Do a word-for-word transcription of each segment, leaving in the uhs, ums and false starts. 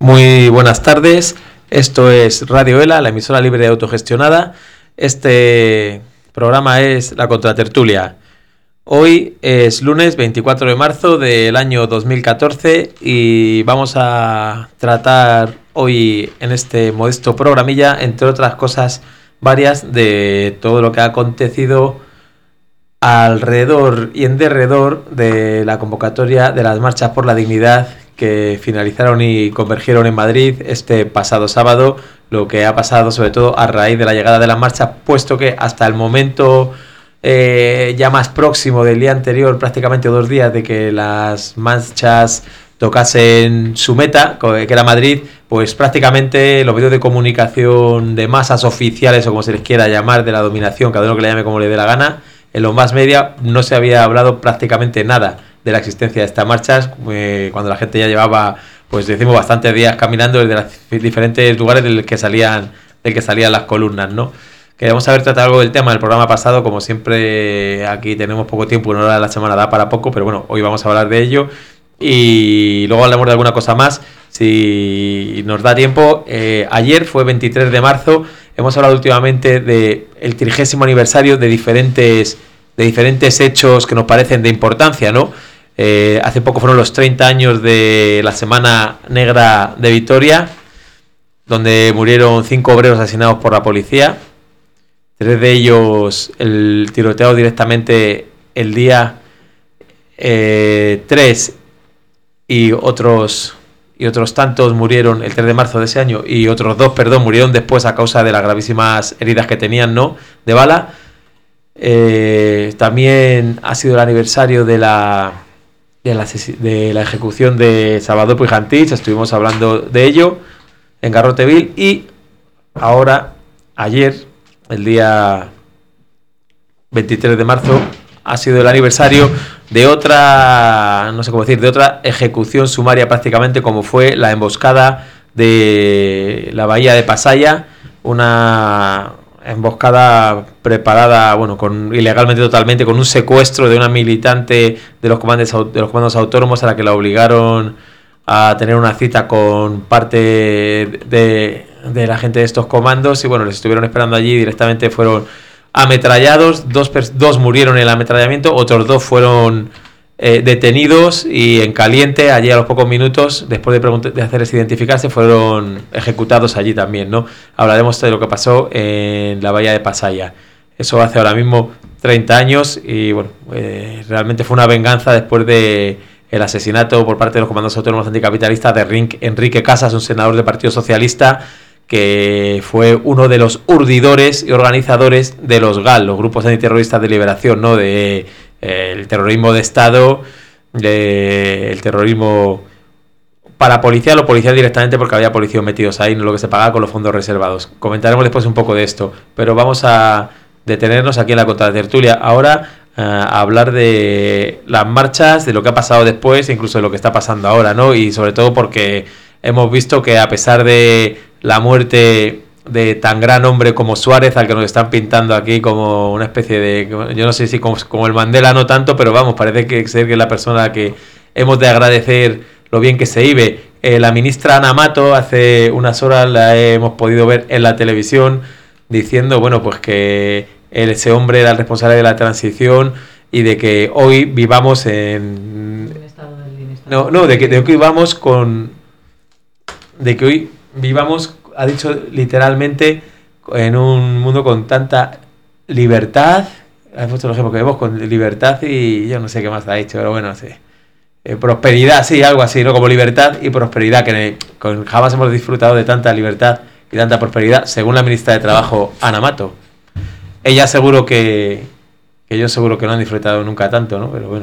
Muy buenas tardes, esto es Radio ELA, la emisora libre y autogestionada. Este programa es La Contratertulia. Hoy es lunes veinticuatro de marzo del año dos mil catorce y vamos a tratar hoy en este modesto programilla, entre otras cosas varias, de todo lo que ha acontecido alrededor y en derredor de la convocatoria de las marchas por la dignidad que finalizaron y convergieron en Madrid este pasado sábado, lo que ha pasado sobre todo a raíz de la llegada de las marchas, puesto que hasta el momento eh, ya más próximo del día anterior, prácticamente dos días de que las marchas tocasen su meta, que era Madrid, pues prácticamente los medios de comunicación de masas oficiales, o como se les quiera llamar, de la dominación, cada uno que le llame como le dé la gana, en los más media no se había hablado prácticamente nada de la existencia de estas marchas, eh, cuando la gente ya llevaba, pues decimos, bastantes días caminando desde los diferentes lugares del que salían, del que salían las columnas, ¿no? Queríamos haber tratado algo del tema del programa pasado, como siempre aquí tenemos poco tiempo, una hora de la semana da para poco, pero bueno, hoy vamos a hablar de ello y luego hablamos de alguna cosa más si nos da tiempo. Eh, ayer fue veintitrés de marzo, hemos hablado últimamente del trigésimo aniversario de diferentes, de diferentes hechos que nos parecen de importancia, ¿no? Eh, hace poco fueron los treinta años de la Semana Negra de Vitoria, donde murieron cinco obreros asesinados por la policía, tres de ellos el tiroteo directamente el día eh, tres y otros y otros tantos murieron el tres de marzo de ese año y otros dos, perdón, murieron después a causa de las gravísimas heridas que tenían, ¿no?, de bala. Eh, también ha sido el aniversario de la de la, de la ejecución de Salvador Puig-Antich, estuvimos hablando de ello en Garroteville, y ahora, ayer, el día veintitrés de marzo, ha sido el aniversario de otra, no sé cómo decir, de otra ejecución sumaria prácticamente, como fue la emboscada de la bahía de Pasaia, una emboscada preparada, bueno, con ilegalmente totalmente, con un secuestro de una militante de los comandos de los comandos autónomos, a la que la obligaron a tener una cita con parte de, de la gente de estos comandos, y bueno, les estuvieron esperando allí, directamente fueron ametrallados, dos, dos murieron en el ametrallamiento, otros dos fueron eh, detenidos y en caliente, allí a los pocos minutos, después de, de hacerles identificarse, fueron ejecutados allí también, ¿no? Hablaremos de lo que pasó en la bahía de Pasaia. Eso hace ahora mismo treinta años y bueno, eh, realmente fue una venganza después de el asesinato por parte de los comandos autónomos anticapitalistas de Enrique Casas, un senador del Partido Socialista, que fue uno de los urdidores y organizadores de los G A L, los grupos antiterroristas de liberación, ¿no?, de eh, el terrorismo de Estado, de, el terrorismo parapolicial o policial directamente, porque había policías metidos ahí, no lo que se pagaba con los fondos reservados. Comentaremos después un poco de esto, pero vamos a detenernos aquí en la contratertulia ahora uh, a hablar de las marchas, de lo que ha pasado después, incluso de lo que está pasando ahora, ¿no? Y sobre todo porque hemos visto que a pesar de la muerte de tan gran hombre como Suárez, al que nos están pintando aquí como una especie de, yo no sé si como, como el Mandela, no tanto, pero vamos, parece que ser que es la persona a la que hemos de agradecer lo bien que se vive. Eh, la ministra Ana Mato, hace unas horas la hemos podido ver en la televisión diciendo, bueno, pues que él, ese hombre era el responsable de la transición y de que hoy vivamos en... No, no, de que, de que hoy vivamos con... De que hoy vivamos, ha dicho literalmente, en un mundo con tanta libertad. Ha puesto el ejemplo que vemos con libertad y yo no sé qué más ha dicho, pero bueno, sí. Eh, prosperidad, sí, algo así, ¿no? Como libertad y prosperidad, que con, jamás hemos disfrutado de tanta libertad y tanta prosperidad, según la ministra de Trabajo, Ana Mato. Ella seguro que, que yo seguro que no han disfrutado nunca tanto, ¿no? Pero bueno.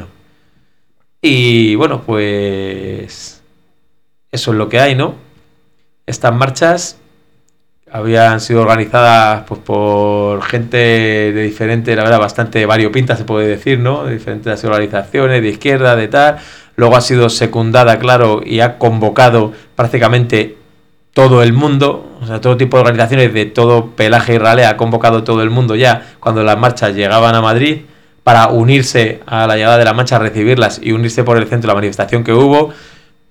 Y bueno, pues eso es lo que hay, ¿no? Estas marchas habían sido organizadas pues por gente de diferente, la verdad, bastante variopinta, se puede decir, ¿no? De diferentes organizaciones, de izquierda, de tal. Luego ha sido secundada, claro, y ha convocado prácticamente todo el mundo, o sea, todo tipo de organizaciones de todo pelaje y ralea, ha convocado todo el mundo ya cuando las marchas llegaban a Madrid para unirse a la llegada de la marcha, recibirlas y unirse por el centro de la manifestación que hubo.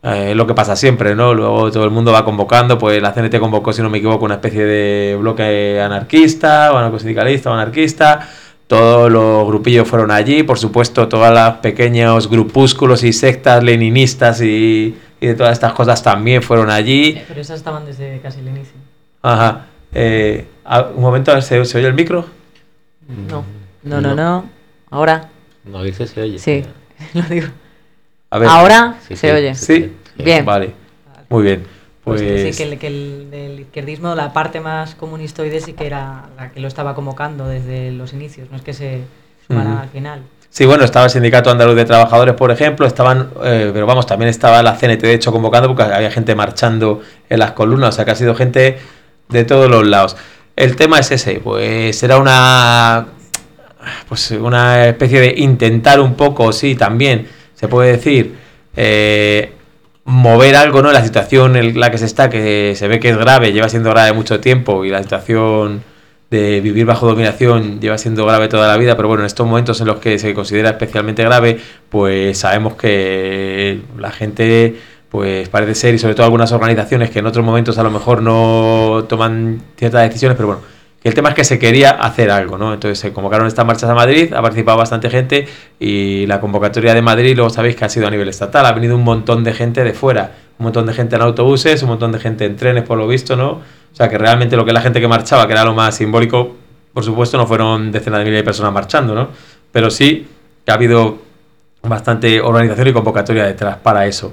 eh, lo que pasa siempre, ¿no? Luego todo el mundo va convocando, pues la C N T convocó, si no me equivoco, una especie de bloque anarquista, o anarcosindicalista o anarquista. Todos los grupillos fueron allí, por supuesto, todos los pequeños grupúsculos y sectas leninistas y, y de todas estas cosas también fueron allí. Eh, pero esas estaban desde casi el inicio. Ajá. Eh, un momento, ¿se, ¿se oye el micro? No, no, no, no. Ahora. No dice se oye. Sí, lo digo. A ver. Ahora Sí, se sí, oye. Sí. Bien. Vale. Muy bien. Pues, Pues sí, que el, que el del izquierdismo, la parte más comunistoide sí que era la que lo estaba convocando desde los inicios, no es que se sumara Ujú. al final. sí, bueno, estaba el Sindicato Andaluz de Trabajadores, por ejemplo, estaban, eh, pero vamos, también estaba la C N T, de hecho, convocando, porque había gente marchando en las columnas, o sea, que ha sido gente de todos los lados. El tema es ese, pues era una, pues una especie de intentar un poco, sí, también, se puede decir, eh, mover algo, ¿no? La situación en la que se está, que se ve que es grave, lleva siendo grave mucho tiempo, y la situación de vivir bajo dominación lleva siendo grave toda la vida, pero bueno, en estos momentos en los que se considera especialmente grave, pues sabemos que la gente, pues parece ser, y sobre todo algunas organizaciones que en otros momentos a lo mejor no toman ciertas decisiones, pero bueno, que el tema es que se quería hacer algo, ¿no? Entonces se convocaron estas marchas a Madrid, ha participado bastante gente, y la convocatoria de Madrid, luego sabéis que ha sido a nivel estatal, ha venido un montón de gente de fuera, un montón de gente en autobuses, un montón de gente en trenes, por lo visto, ¿no? O sea, que realmente lo que es la gente que marchaba, que era lo más simbólico, por supuesto, no fueron decenas de miles de personas marchando, ¿no? Pero sí que ha habido bastante organización y convocatoria detrás para eso.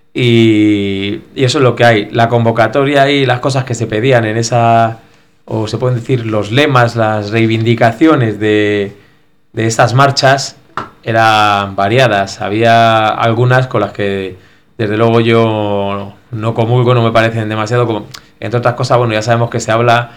Y, y eso es lo que hay. La convocatoria y las cosas que se pedían en esa, o se pueden decir los lemas, las reivindicaciones de, de esas marchas, eran variadas. Había algunas con las que, desde luego, yo no comulgo, no me parecen demasiado como... Entre otras cosas, bueno, ya sabemos que se habla,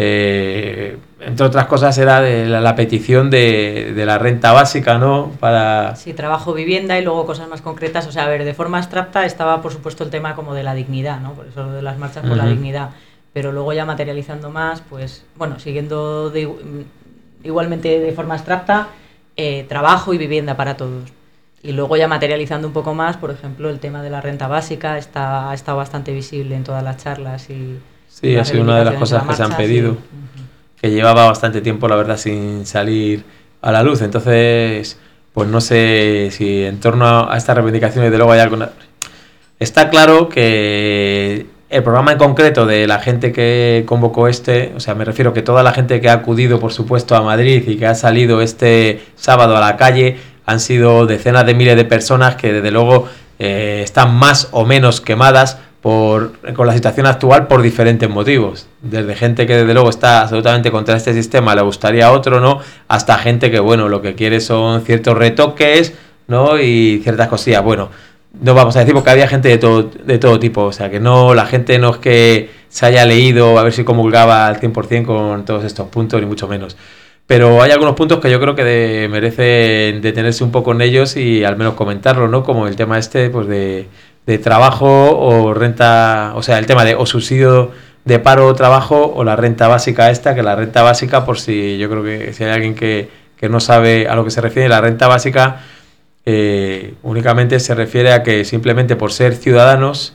eh, entre otras cosas, era de la, la petición de, de la renta básica, ¿no? Para... Sí, trabajo, vivienda y luego cosas más concretas. O sea, a ver, de forma abstracta estaba, por supuesto, el tema como de la dignidad, ¿no? Por eso lo de las marchas por uh-huh. la dignidad. Pero luego ya materializando más, pues, bueno, siguiendo de, igualmente de forma abstracta, eh, trabajo y vivienda para todos. Y luego ya materializando un poco más, por ejemplo, el tema de la renta básica está, ha estado bastante visible en todas las charlas. Y sí, ha sido una de las cosas que se han pedido, sí. uh-huh. que llevaba bastante tiempo, la verdad, sin salir a la luz. Entonces, pues no sé si en torno a estas reivindicaciones de luego hay alguna... Está claro que el programa en concreto de la gente que convocó este, o sea, me refiero que toda la gente que ha acudido, por supuesto, a Madrid y que ha salido este sábado a la calle, han sido decenas de miles de personas que desde luego eh, están más o menos quemadas por, con la situación actual por diferentes motivos. Desde gente que desde luego está absolutamente contra este sistema, le gustaría otro, ¿no? Hasta gente que, bueno, lo que quiere son ciertos retoques, ¿no? Y ciertas cosillas. Bueno, no vamos a decir porque había gente de todo, de todo tipo. O sea, que no, la gente no es que se haya leído a ver si comulgaba al cien por ciento con todos estos puntos, ni mucho menos. Pero hay algunos puntos que yo creo que de, merecen detenerse un poco en ellos y al menos comentarlo, ¿no? Como el tema este, pues de, de trabajo o renta, o sea, el tema de o subsidio de paro o trabajo o la renta básica esta, que la renta básica, por si yo creo que si hay alguien que, que no sabe a lo que se refiere, la renta básica eh, únicamente se refiere a que simplemente por ser ciudadanos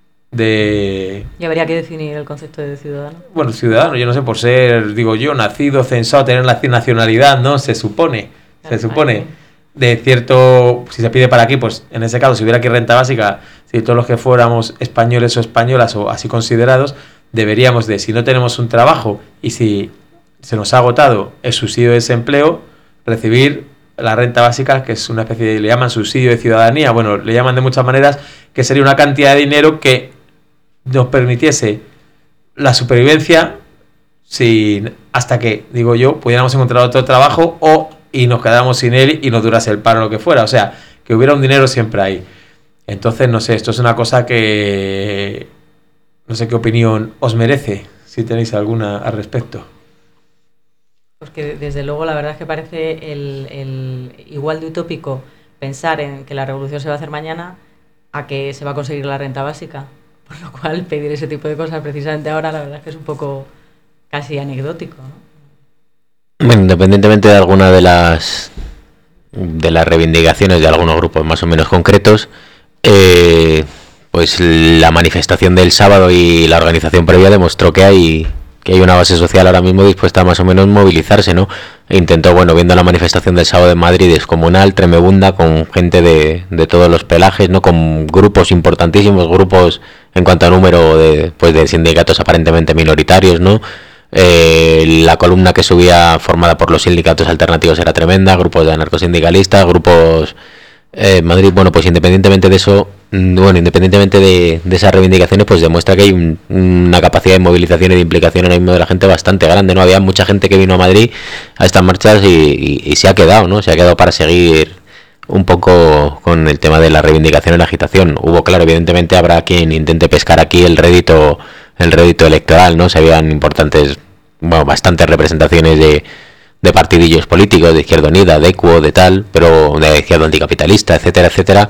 de... Y habría que definir el concepto de ciudadano. Bueno, ciudadano, yo no sé, por ser, digo yo, nacido, censado, tener la nacionalidad, ¿no? Se supone, se supone, de cierto, si se pide para aquí, pues en ese caso, si hubiera aquí renta básica, si todos los que fuéramos españoles o españolas o así considerados, deberíamos de, si no tenemos un trabajo y si se nos ha agotado el subsidio de desempleo, recibir la renta básica, que es una especie de, le llaman subsidio de ciudadanía, bueno, le llaman de muchas maneras, que sería una cantidad de dinero que nos permitiese la supervivencia sin, hasta que, digo yo, pudiéramos encontrar otro trabajo o y nos quedáramos sin él y nos durase el paro o lo que fuera, o sea, que hubiera un dinero siempre ahí. Entonces, no sé, esto es una cosa que no sé qué opinión os merece, si tenéis alguna al respecto. Pues que desde luego la verdad es que parece el, el igual de utópico pensar en que la revolución se va a hacer mañana a que se va a conseguir la renta básica. Por lo cual, pedir ese tipo de cosas precisamente ahora, la verdad es que es un poco casi anecdótico, ¿no? Bueno, independientemente de alguna de las de las reivindicaciones de algunos grupos más o menos concretos, eh, pues la manifestación del sábado y la organización previa demostró que hay que hay una base social ahora mismo dispuesta a más o menos movilizarse, ¿no? E intentó, bueno, viendo la manifestación del sábado en Madrid, descomunal, tremebunda, con gente de, de todos los pelajes, ¿no? Con grupos importantísimos, grupos en cuanto a número de, pues, de sindicatos aparentemente minoritarios, ¿no? Eh, la columna que subía formada por los sindicatos alternativos era tremenda, grupos de anarcosindicalistas, grupos... Eh, Madrid, bueno, pues independientemente de eso, bueno, independientemente de, de esas reivindicaciones, pues demuestra que hay un, una capacidad de movilización y de implicación ahora mismo de la gente bastante grande, ¿no? Había mucha gente que vino a Madrid a estas marchas y, y, y se ha quedado, ¿no? Se ha quedado para seguir un poco con el tema de la reivindicación y la agitación. Hubo, claro, evidentemente habrá quien intente pescar aquí el rédito, el rédito electoral, ¿no? Se habían importantes, bueno, bastantes representaciones de de partidillos políticos, de Izquierda Unida, de Equo, de tal, pero de Izquierda Anticapitalista, etcétera, etcétera.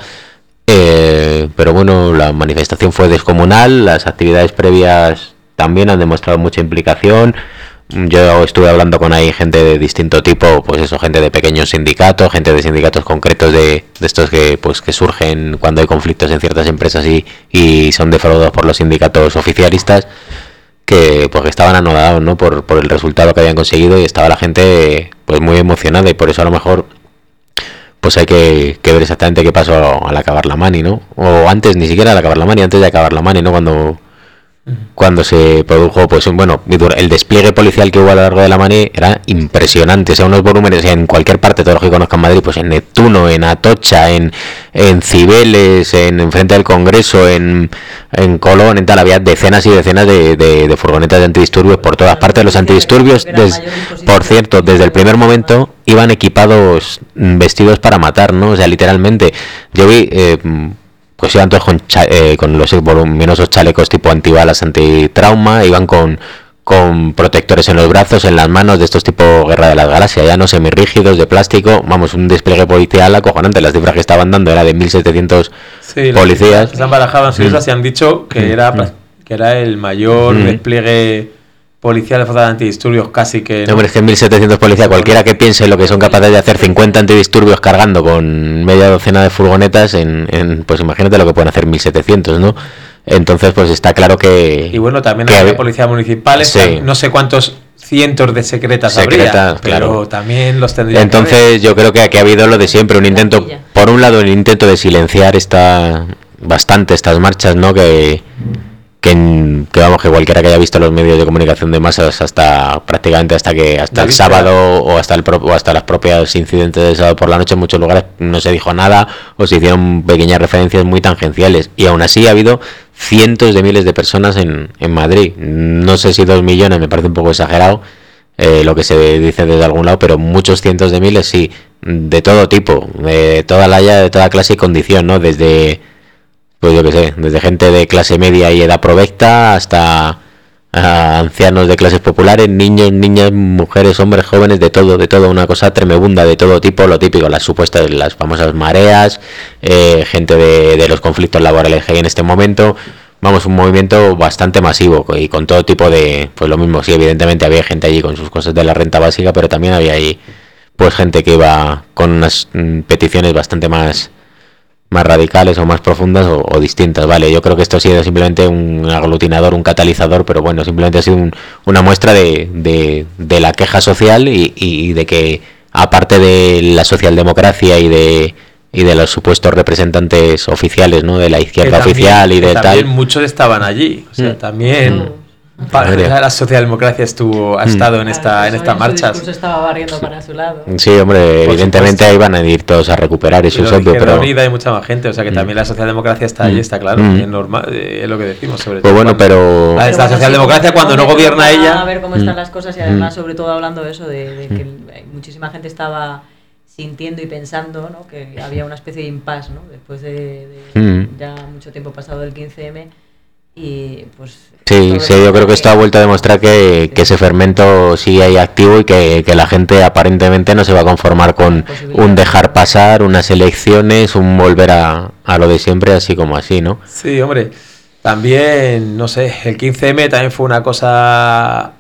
Eh, pero bueno, la manifestación fue descomunal, las actividades previas también han demostrado mucha implicación. Yo estuve hablando con ahí gente de distinto tipo, pues eso, gente de pequeños sindicatos, gente de sindicatos concretos de, de estos que pues que surgen cuando hay conflictos en ciertas empresas y, y son defraudados por los sindicatos oficialistas, que pues que estaban anodados, ¿no? por, por el resultado que habían conseguido, y estaba la gente pues muy emocionada, y por eso a lo mejor pues hay que, que ver exactamente qué pasó al acabar la mani, ¿no? O antes, ni siquiera al acabar la mani, antes de acabar la mani, ¿no? Cuando cuando se produjo, pues bueno, el despliegue policial que hubo a lo largo de la mani era impresionante, o sea, unos volúmenes en cualquier parte, todo lo que conozcan Madrid, pues en Neptuno, en Atocha, en, en Cibeles, en, en frente del Congreso, en, en Colón, en tal, había decenas y decenas de, de, de furgonetas de antidisturbios por todas partes. Los antidisturbios, des, por cierto, desde el primer momento iban equipados, vestidos para matar, ¿no? O sea, literalmente, yo vi... Eh, pues iban todos con, cha eh, con los voluminosos chalecos tipo antibalas, antitrauma, iban con, con protectores en los brazos, en las manos, de estos tipo Guerra de las Galaxias, ya no semirrígidos, de plástico, vamos, un despliegue policial acojonante. Las cifras que estaban dando era de mil setecientos sí, policías. Se han barajado en cifras mm. y han dicho que, mm. era, que era el mayor mm. despliegue policial de fuerzas de antidisturbios, casi que... No, hombre, es que mil setecientos policías, cualquiera que piense lo que son capaces de hacer cincuenta antidisturbios cargando con media docena de furgonetas, en, en pues imagínate lo que pueden hacer mil setecientos, ¿no? Entonces, pues está claro que... Y bueno, también hay había policías municipales, sí. no sé cuántos cientos de secretas, secretas habría, pero claro. también los tendría. Entonces, yo creo que aquí ha habido lo de siempre, un intento, por un lado, el intento de silenciar esta bastante estas marchas, ¿no? Que... Que, que vamos, que cualquiera que haya visto los medios de comunicación de masas hasta prácticamente hasta que hasta el sábado o hasta el pro, o hasta las propias incidentes del sábado por la noche, en muchos lugares no se dijo nada o se hicieron pequeñas referencias muy tangenciales, y aún así ha habido cientos de miles de personas en, en Madrid. No sé si dos millones, me parece un poco exagerado eh, lo que se dice desde algún lado, pero muchos cientos de miles sí, de todo tipo, de toda la de toda clase y condición, ¿no? Desde pues yo qué sé, desde gente de clase media y edad provecta hasta a ancianos de clases populares, niños, niñas, mujeres, hombres, jóvenes, de todo, de todo, una cosa tremebunda, de todo tipo, lo típico, las supuestas, las famosas mareas, eh, gente de, de los conflictos laborales que hay en este momento. Vamos, un movimiento bastante masivo y con todo tipo de, pues lo mismo, sí, evidentemente había gente allí con sus cosas de la renta básica, pero también había ahí pues gente que iba con unas mm, peticiones bastante más más radicales o más profundas o, o distintas, vale. Yo creo que esto ha sido simplemente un aglutinador, un catalizador, pero bueno, simplemente ha sido un, una muestra de, de, de la queja social y, y de que, aparte de la socialdemocracia y de y de los supuestos representantes oficiales, ¿no? De la izquierda también, oficial y de tal. También muchos estaban allí, o sea, mm. también... Mm. Para, la socialdemocracia estuvo ha estado mm. en esta claro, en estas marchas. Se estaba barriendo para su lado. Sí, hombre, por evidentemente ahí van a ir todos a recuperar eso, es obvio, pero Unida hay mucha más gente, o sea que mm. también la socialdemocracia está allí, está claro, mm. es normal, eh, es lo que decimos sobre pues todo. Bueno, pero la, pero la socialdemocracia sí, cuando no gobierna ella, a ver cómo están las cosas, y además sobre todo hablando de eso de, de que muchísima gente estaba sintiendo y pensando, ¿no? Que había una especie de impasse, ¿no? Después de, de mm. ya mucho tiempo pasado del quince eme. Y pues sí, sí, yo creo que esto ha vuelto a demostrar que, que ese fermento sigue ahí activo y que, que la gente aparentemente no se va a conformar con un dejar pasar, unas elecciones, un volver a, a lo de siempre, así como así, ¿no? Sí, hombre, también, no sé, el quince eme también fue una cosa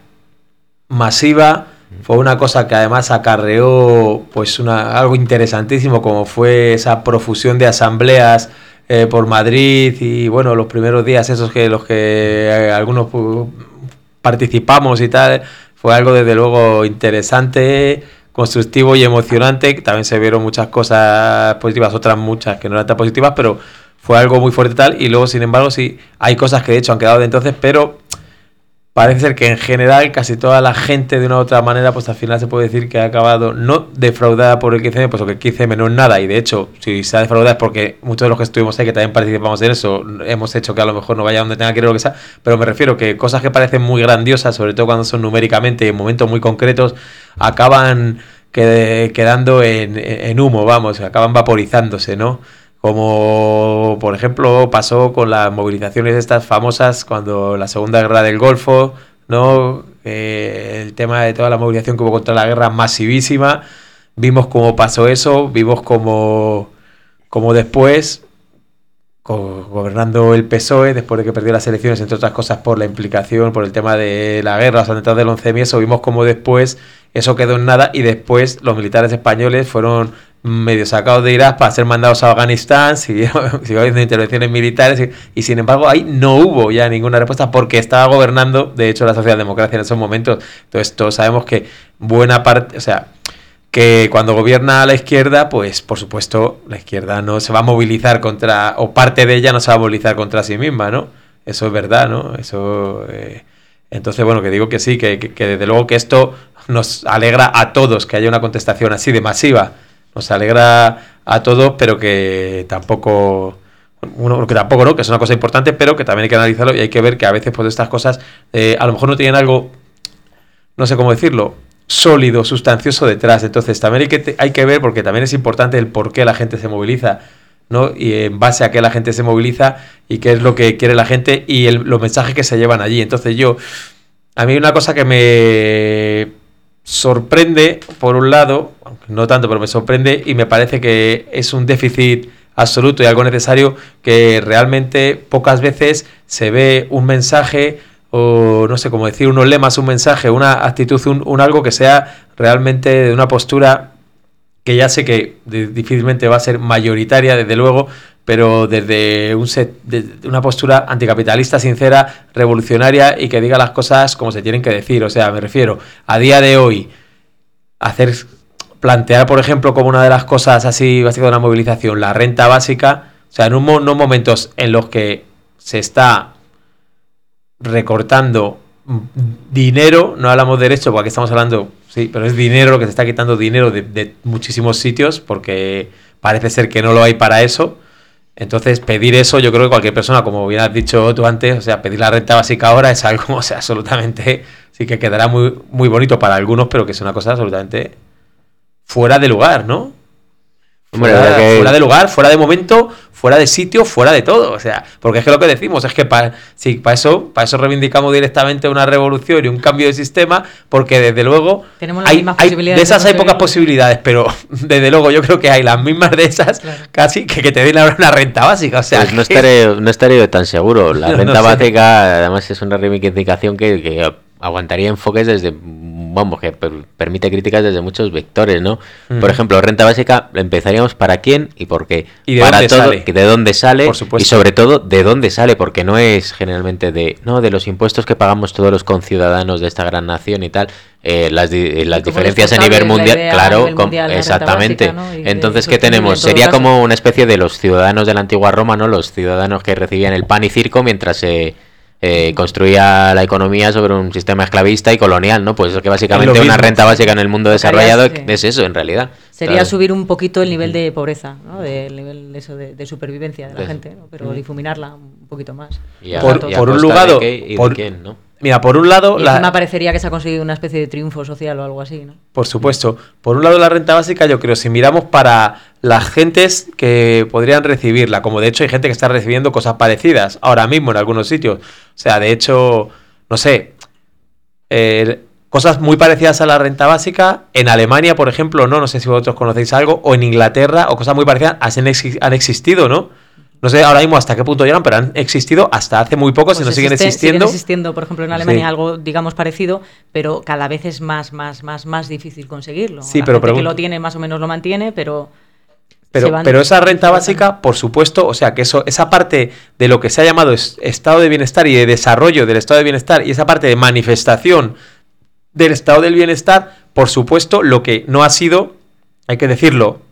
masiva, fue una cosa que además acarreó pues una algo interesantísimo, como fue esa profusión de asambleas eh, por Madrid y bueno, los primeros días esos que los que eh, algunos uh, participamos y tal, fue algo desde luego interesante, constructivo y emocionante. También se vieron muchas cosas positivas, otras muchas que no eran tan positivas, pero fue algo muy fuerte tal. Y luego, sin embargo, sí, hay cosas que de hecho han quedado de entonces, pero parece ser que en general casi toda la gente de una u otra manera, pues al final se puede decir que ha acabado no defraudada por el quince eme, pues lo que el quince eme no es nada, y de hecho, si se ha defraudado es porque muchos de los que estuvimos ahí, que también participamos en eso, hemos hecho que a lo mejor no vaya donde tenga que ir o lo que sea, pero me refiero que cosas que parecen muy grandiosas, sobre todo cuando son numéricamente en momentos muy concretos, acaban que, quedando en, en humo, vamos, acaban vaporizándose, ¿no? Como por ejemplo pasó con las movilizaciones estas famosas cuando la Segunda Guerra del Golfo, ¿no? Eh, el tema de toda la movilización que hubo contra la guerra masivísima, vimos cómo pasó eso, vimos cómo, cómo después, co- gobernando el P S O E, después de que perdió las elecciones, entre otras cosas por la implicación, por el tema de la guerra, los atentados del once eme y eso, vimos cómo después eso quedó en nada y después los militares españoles fueron medio sacados de Irak para ser mandados a Afganistán, siguieron, siguieron habiendo intervenciones militares y, y sin embargo ahí no hubo ya ninguna respuesta porque estaba gobernando de hecho la socialdemocracia en esos momentos. Entonces todos sabemos que buena parte, o sea, que cuando gobierna la izquierda, pues por supuesto la izquierda no se va a movilizar contra, o parte de ella no se va a movilizar contra sí misma, ¿no? Eso es verdad, ¿no? Eso... Eh, entonces, bueno, que digo que sí, que, que, que desde luego que esto nos alegra a todos, que haya una contestación así de masiva. Nos alegra a todos, pero que tampoco, bueno, que tampoco no, que es una cosa importante, pero que también hay que analizarlo y hay que ver que a veces pues estas cosas eh, a lo mejor no tienen algo, no sé cómo decirlo, sólido, sustancioso detrás. Entonces también hay que, hay que ver, porque también es importante el por qué la gente se moviliza, ¿no? Y en base a qué la gente se moviliza y qué es lo que quiere la gente y el, los mensajes que se llevan allí. Entonces yo, a mí una cosa que me sorprende, por un lado, no tanto, pero me sorprende y me parece que es un déficit absoluto y algo necesario, que realmente pocas veces se ve un mensaje o no sé cómo decir, unos lemas, un mensaje, una actitud, un, un algo que sea realmente de una postura que ya sé que de, difícilmente va a ser mayoritaria, desde luego, pero desde un set, de una postura anticapitalista, sincera, revolucionaria y que diga las cosas como se tienen que decir. O sea, me refiero, a día de hoy, hacer, plantear, por ejemplo, como una de las cosas así básicas de una movilización, la renta básica, o sea, en un, unos momentos en los que se está recortando dinero, no hablamos de derecho, porque aquí estamos hablando, sí, pero es dinero lo que se está quitando, dinero de, de muchísimos sitios, porque parece ser que no lo hay para eso. Entonces, pedir eso, yo creo que cualquier persona, como bien has dicho tú antes, o sea, pedir la renta básica ahora es algo, o sea, absolutamente, sí que quedará muy, muy bonito para algunos, pero que es una cosa absolutamente fuera de lugar, ¿no? Fuera, Hombre, que... fuera de lugar, fuera de momento, fuera de sitio, fuera de todo. O sea, porque es que lo que decimos es que para sí, para eso, para eso reivindicamos directamente una revolución y un cambio de sistema, porque desde luego tenemos las hay, mismas hay posibilidades de esas de hay pocas posibilidades, pero desde luego yo creo que hay las mismas de esas, claro, casi que, que te den ahora una renta básica. O sea, pues no que... estaré, no estaré yo tan seguro. La no, renta no sé. básica, además, es una reivindicación que, que aguantaría enfoques desde, vamos, que per, permite críticas desde muchos vectores, ¿no? Uh-huh. Por ejemplo, renta básica, empezaríamos para quién y por qué. ¿Y de para dónde todo, sale? De dónde sale, por supuesto, y sobre todo de dónde sale, porque no es generalmente de, no, de los impuestos que pagamos todos los conciudadanos de esta gran nación y tal. Eh, las di- las diferencias a nivel mundial, claro, nivel mundial, com- exactamente. Básica, ¿no? Entonces, ¿qué tenemos? Sería caso. como una especie de los ciudadanos de la antigua Roma, ¿no? Los ciudadanos que recibían el pan y circo mientras se... Eh, Eh, construía la economía sobre un sistema esclavista y colonial, ¿no? Pues eso que básicamente una renta básica en el mundo desarrollado sí. es eso, en realidad. Sería ¿sabes? subir un poquito el nivel de pobreza, ¿no? Del nivel eso de, de supervivencia de la sí. gente, ¿no? Pero difuminarla un poquito más. Y a, por y por un lugar, y por, de quién, ¿no? Mira, por un lado... Y encima la... parecería que se ha conseguido una especie de triunfo social o algo así, ¿no? Por supuesto. Por un lado, la renta básica, yo creo, si miramos para las gentes que podrían recibirla, como de hecho hay gente que está recibiendo cosas parecidas ahora mismo en algunos sitios. O sea, de hecho, no sé, eh, cosas muy parecidas a la renta básica. En Alemania, por ejemplo, no, no sé si vosotros conocéis algo, o en Inglaterra, o cosas muy parecidas, han, ex- han existido, ¿no? No sé ahora mismo hasta qué punto llegan, pero han existido hasta hace muy poco, pues si no existe, siguen existiendo. Siguen existiendo, por ejemplo, en Alemania sí. algo, digamos, parecido, pero cada vez es más, más, más, más difícil conseguirlo. Sí, la pero gente pregun- que lo tiene más o menos lo mantiene, pero Pero, van, pero esa renta básica, por supuesto, o sea, que eso, esa parte de lo que se ha llamado es, estado de bienestar y de desarrollo del estado de bienestar y esa parte de manifestación del estado del bienestar, por supuesto, lo que no ha sido, hay que decirlo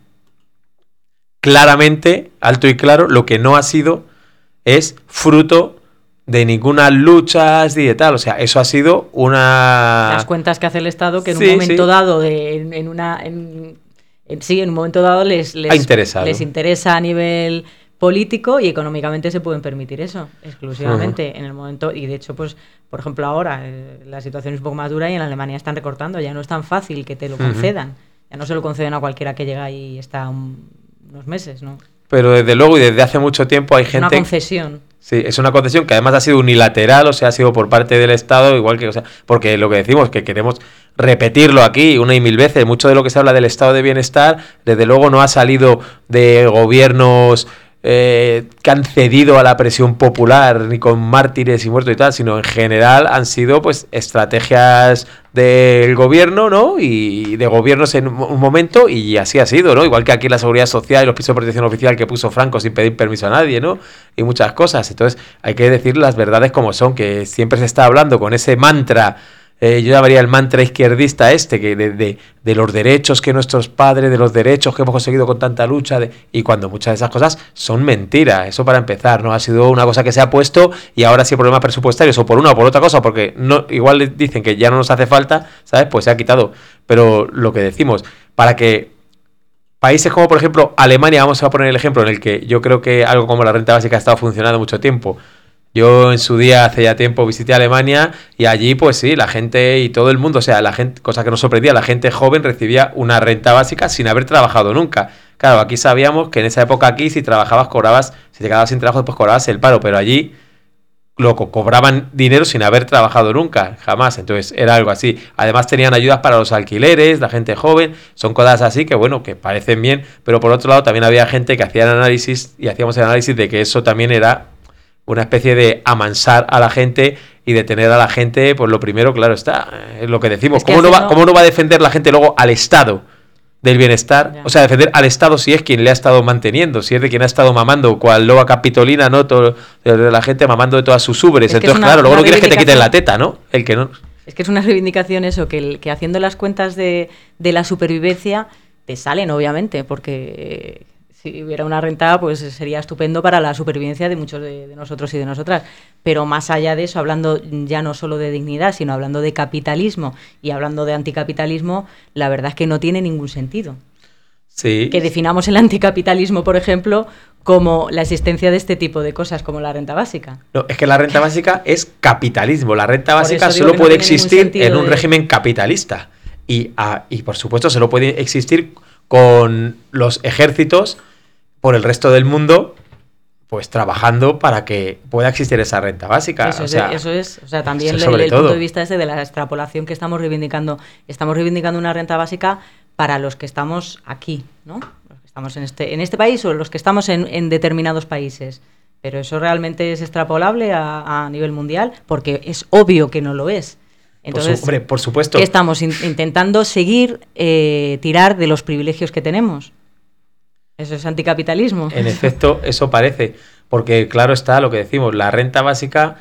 claramente, alto y claro, lo que no ha sido es fruto de ninguna lucha ni de tal, o sea, eso ha sido una... Las cuentas que hace el Estado que en sí, un momento sí. dado, de, en, en una... En, sí, en un momento dado les, les, les interesa a nivel político y económicamente se pueden permitir eso, exclusivamente. Uh-huh. En el momento, y de hecho, pues, por ejemplo, ahora eh, la situación es un poco más dura y en Alemania están recortando, ya no es tan fácil que te lo concedan, uh-huh. ya no se lo conceden a cualquiera que llega y está un, unos meses, ¿no? Pero desde luego y desde hace mucho tiempo hay es gente... una concesión. Sí, es una concesión que además ha sido unilateral, o sea, ha sido por parte del Estado, igual que, o sea, porque lo que decimos, que queremos repetirlo aquí una y mil veces, mucho de lo que se habla del estado de bienestar, desde luego no ha salido de gobiernos eh, que han cedido a la presión popular, ni con mártires y muertos y tal, sino en general han sido pues estrategias del gobierno, ¿no? Y de gobiernos en un momento, y así ha sido, ¿no? Igual que aquí la seguridad social y los pisos de protección oficial que puso Franco sin pedir permiso a nadie, ¿no? Y muchas cosas. Entonces hay que decir las verdades como son, que siempre se está hablando con ese mantra, eh, yo llamaría el mantra izquierdista este, que de, de, de los derechos que nuestros padres, de los derechos que hemos conseguido con tanta lucha, de, y cuando muchas de esas cosas son mentiras, eso para empezar, ¿no? Ha sido una cosa que se ha puesto y ahora sí problemas presupuestarios o por una o por otra cosa, porque no, igual dicen que ya no nos hace falta, ¿sabes? Pues se ha quitado. Pero lo que decimos, para que países como por ejemplo Alemania, vamos a poner el ejemplo en el que yo creo que algo como la renta básica ha estado funcionando mucho tiempo. Yo en su día, hace ya tiempo, visité Alemania y allí, pues sí, la gente y todo el mundo, o sea, la gente, cosa que nos sorprendía, la gente joven recibía una renta básica sin haber trabajado nunca. Claro, aquí sabíamos que en esa época aquí, si trabajabas, cobrabas, si te quedabas sin trabajo, pues cobrabas el paro, pero allí, loco, cobraban dinero sin haber trabajado nunca, jamás. Entonces era algo así. Además tenían ayudas para los alquileres, la gente joven, son cosas así que, bueno, que parecen bien, pero por otro lado también había gente que hacía el análisis y hacíamos el análisis de que eso también era una especie de amansar a la gente y de tener a la gente, pues lo primero, claro está, es lo que decimos. Es que ¿Cómo, no va, ¿Cómo no va a defender la gente luego al Estado del bienestar? Ya. O sea, defender al Estado si es quien le ha estado manteniendo, si es de quien ha estado mamando, cual loba capitolina, ¿no? Todo, de la gente mamando de todas sus ubres. Entonces, una, claro, luego no quieres que te quiten la teta, ¿no? El que no. Es que es una reivindicación eso, que, el, que haciendo las cuentas de, de la supervivencia te salen, obviamente, porque... Si hubiera una renta, pues sería estupendo para la supervivencia de muchos de, de nosotros y de nosotras. Pero más allá de eso, hablando ya no solo de dignidad, sino hablando de capitalismo y hablando de anticapitalismo, la verdad es que no tiene ningún sentido. Sí. Que definamos el anticapitalismo, por ejemplo, como la existencia de este tipo de cosas, como la renta básica. No, es que la renta básica es capitalismo. La renta básica solo puede no existir en un de... régimen capitalista. Y, ah, y, por supuesto, solo puede existir con los ejércitos por el resto del mundo, pues trabajando para que pueda existir esa renta básica. Eso, o es, sea, eso es, o sea, también el, el punto de vista ese de la extrapolación que estamos reivindicando. Estamos reivindicando una renta básica para los que estamos aquí, ¿no? Los que estamos en este, en este país o los que estamos en, en determinados países. Pero eso realmente es extrapolable a, a nivel mundial, porque es obvio que no lo es. Entonces, por, su, hombre, por supuesto. ¿qué estamos in, intentando seguir eh, tirar de los privilegios que tenemos? Eso es anticapitalismo. En efecto, eso parece, porque claro está lo que decimos, la renta básica,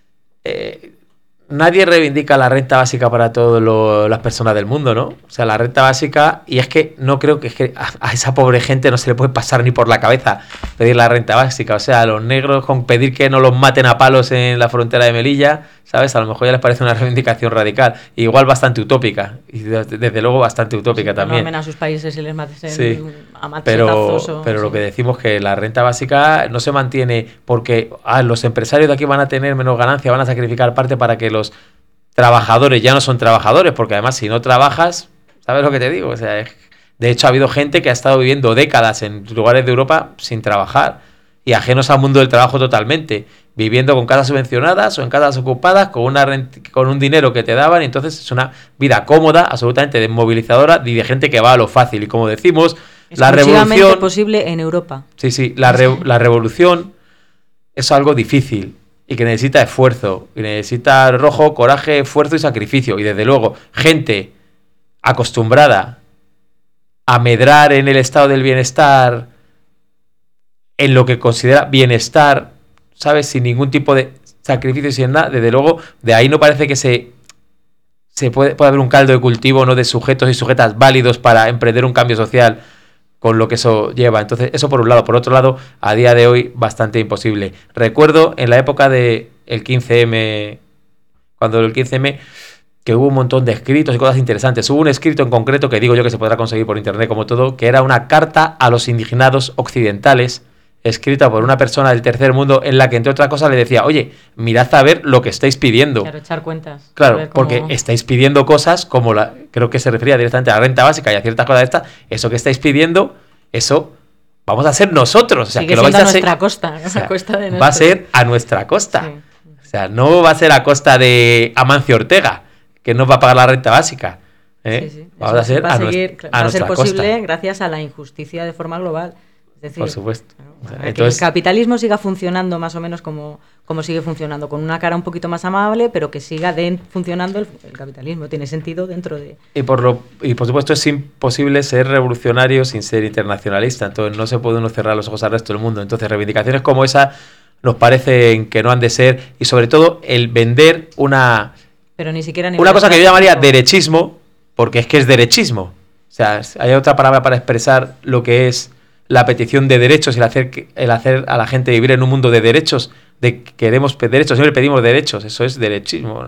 eh, nadie reivindica la renta básica para todas las personas del mundo, ¿no? O sea, la renta básica, y es que no creo que, es que a, a esa pobre gente no se le puede pasar ni por la cabeza pedir la renta básica, o sea, a los negros con pedir que no los maten a palos en la frontera de Melilla, ¿sabes? A lo mejor ya les parece una reivindicación radical, igual bastante utópica, y desde, desde luego bastante utópica sí, también. No a sus países y les maten sí, a machetazos. Pero, o, pero sí. lo que decimos es que la renta básica no se mantiene porque ah, los empresarios de aquí van a tener menos ganancia, van a sacrificar parte para que los trabajadores ya no son trabajadores, porque además si no trabajas, ¿sabes lo que te digo? O sea, de hecho ha habido gente que ha estado viviendo décadas en lugares de Europa sin trabajar y ajenos al mundo del trabajo totalmente, viviendo con casas subvencionadas o en casas ocupadas con una rent- con un dinero que te daban, y entonces es una vida cómoda, absolutamente desmovilizadora y de gente que va a lo fácil. Y como decimos, la revolución posible en Europa. Sí, sí, la, re- la revolución es algo difícil y que necesita esfuerzo, y necesita arrojo, coraje, esfuerzo y sacrificio. Y desde luego, gente acostumbrada a medrar en el estado del bienestar en lo que considera bienestar, ¿sabes? Sin ningún tipo de sacrificio, sin nada. Desde luego, de ahí no parece que se, se puede, puede haber un caldo de cultivo, ¿no?, de sujetos y sujetas válidos para emprender un cambio social con lo que eso lleva. Entonces, eso por un lado. Por otro lado, a día de hoy, bastante imposible. Recuerdo en la época del quince eme, cuando el quince eme, que hubo un montón de escritos y cosas interesantes. Hubo un escrito en concreto que digo yo que se podrá conseguir por internet como todo, que era una carta a los indignados occidentales, escrita por una persona del tercer mundo, en la que, entre otras cosas, le decía, oye, mirad a ver lo que estáis pidiendo. Claro, echar cuentas. Claro, cómo... porque estáis pidiendo cosas como la, creo que se refería directamente a la renta básica y a ciertas cosas de estas. Eso que estáis pidiendo, eso vamos a hacer nosotros. O sea, Sigue que lo vais a a nuestra hacer, costa, o sea, a costa de va a ser a nuestra costa. Sí. O sea, no va a ser a costa de Amancio Ortega, que nos va a pagar la renta básica. ¿eh? Sí, sí. Vamos a ser va a, a, seguir, nuestra, va a a ser nuestra posible costa. gracias a la injusticia de forma global. Es decir, por supuesto. O sea, Entonces, que el capitalismo siga funcionando más o menos como, como sigue funcionando, con una cara un poquito más amable, pero que siga de, funcionando el, el capitalismo. Tiene sentido dentro de... Y por, lo, y por supuesto es imposible ser revolucionario sin ser internacionalista. Entonces no se puede uno cerrar los ojos al resto del mundo. Entonces reivindicaciones como esa nos parecen que no han de ser. Y sobre todo el vender una... Pero ni siquiera una cosa que yo llamaría derechismo, porque es que es derechismo. O sea, hay otra palabra para expresar lo que es la petición de derechos, el hacer, el hacer a la gente vivir en un mundo de derechos, de que queremos derechos, siempre pedimos derechos, eso es derechismo.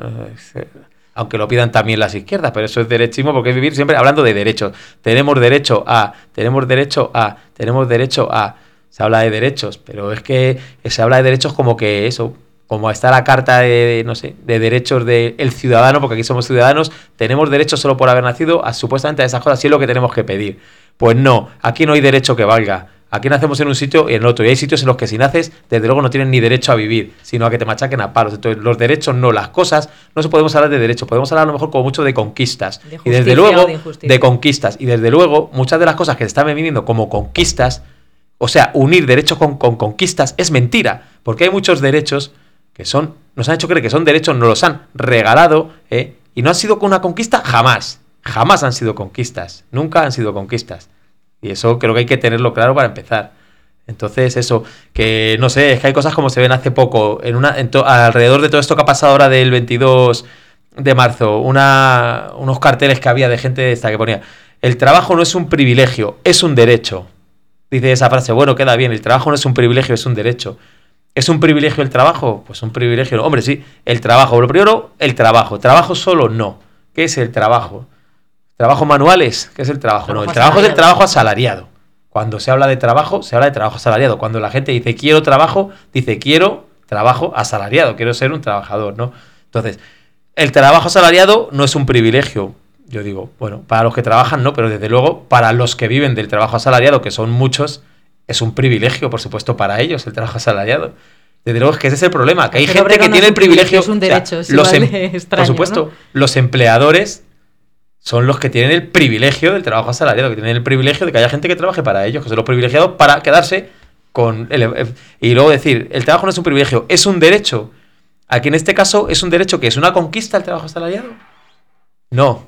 Aunque lo pidan también las izquierdas, pero eso es derechismo porque es vivir siempre hablando de derechos. Tenemos derecho a, tenemos derecho a, tenemos derecho a... Se habla de derechos, pero es que se habla de derechos como que eso... como está la carta de, no sé, de derechos del ciudadano, porque aquí somos ciudadanos, tenemos derecho solo por haber nacido a supuestamente a esas cosas, y es lo que tenemos que pedir. Pues no, aquí no hay derecho que valga. Aquí nacemos en un sitio y en otro, y hay sitios en los que si naces, desde luego no tienen ni derecho a vivir, sino a que te machaquen a palos. Entonces, los derechos no, las cosas, no se podemos hablar de derechos, podemos hablar a lo mejor como mucho de conquistas. De y desde justicia luego, o de injusticia. de conquistas. Y desde luego, muchas de las cosas que se están viviendo como conquistas, o sea, unir derechos con, con conquistas, es mentira, porque hay muchos derechos que son, nos han hecho creer que son derechos, nos los han regalado, ¿eh? Y no han sido con una conquista jamás, jamás han sido conquistas, nunca han sido conquistas. Y eso creo que hay que tenerlo claro para empezar. Entonces eso, que no sé, es que hay cosas como se ven hace poco, en una, en to, alrededor de todo esto que ha pasado ahora del veintidós de marzo, una, unos carteles que había de gente esta que ponía, el trabajo no es un privilegio, es un derecho. Dice esa frase, bueno, queda bien, el trabajo no es un privilegio, es un derecho. ¿Es un privilegio el trabajo? Pues un privilegio no. Hombre, sí, el trabajo. Lo primero, el trabajo. ¿Trabajo solo? No. ¿Qué es el trabajo? ¿Trabajo manuales? ¿Qué es el trabajo? trabajo no, el trabajo asalariado. Es el trabajo asalariado. Cuando se habla de trabajo, se habla de trabajo asalariado. Cuando la gente dice quiero trabajo, dice quiero trabajo asalariado, quiero ser un trabajador, ¿no? Entonces, el trabajo asalariado no es un privilegio. Yo digo, bueno, para los que trabajan no, pero desde luego para los que viven del trabajo asalariado, que son muchos, es un privilegio, por supuesto, para ellos el trabajo asalariado. Desde luego es que ese es el problema, que hay el gente que no tiene el privilegio... Es un derecho, o sea, los em, extraño, por supuesto, ¿no? Los empleadores son los que tienen el privilegio del trabajo asalariado, que tienen el privilegio de que haya gente que trabaje para ellos, que son los privilegiados para quedarse con... El, y luego decir, el trabajo no es un privilegio, es un derecho. Aquí en este caso es un derecho que es una conquista el trabajo asalariado. No.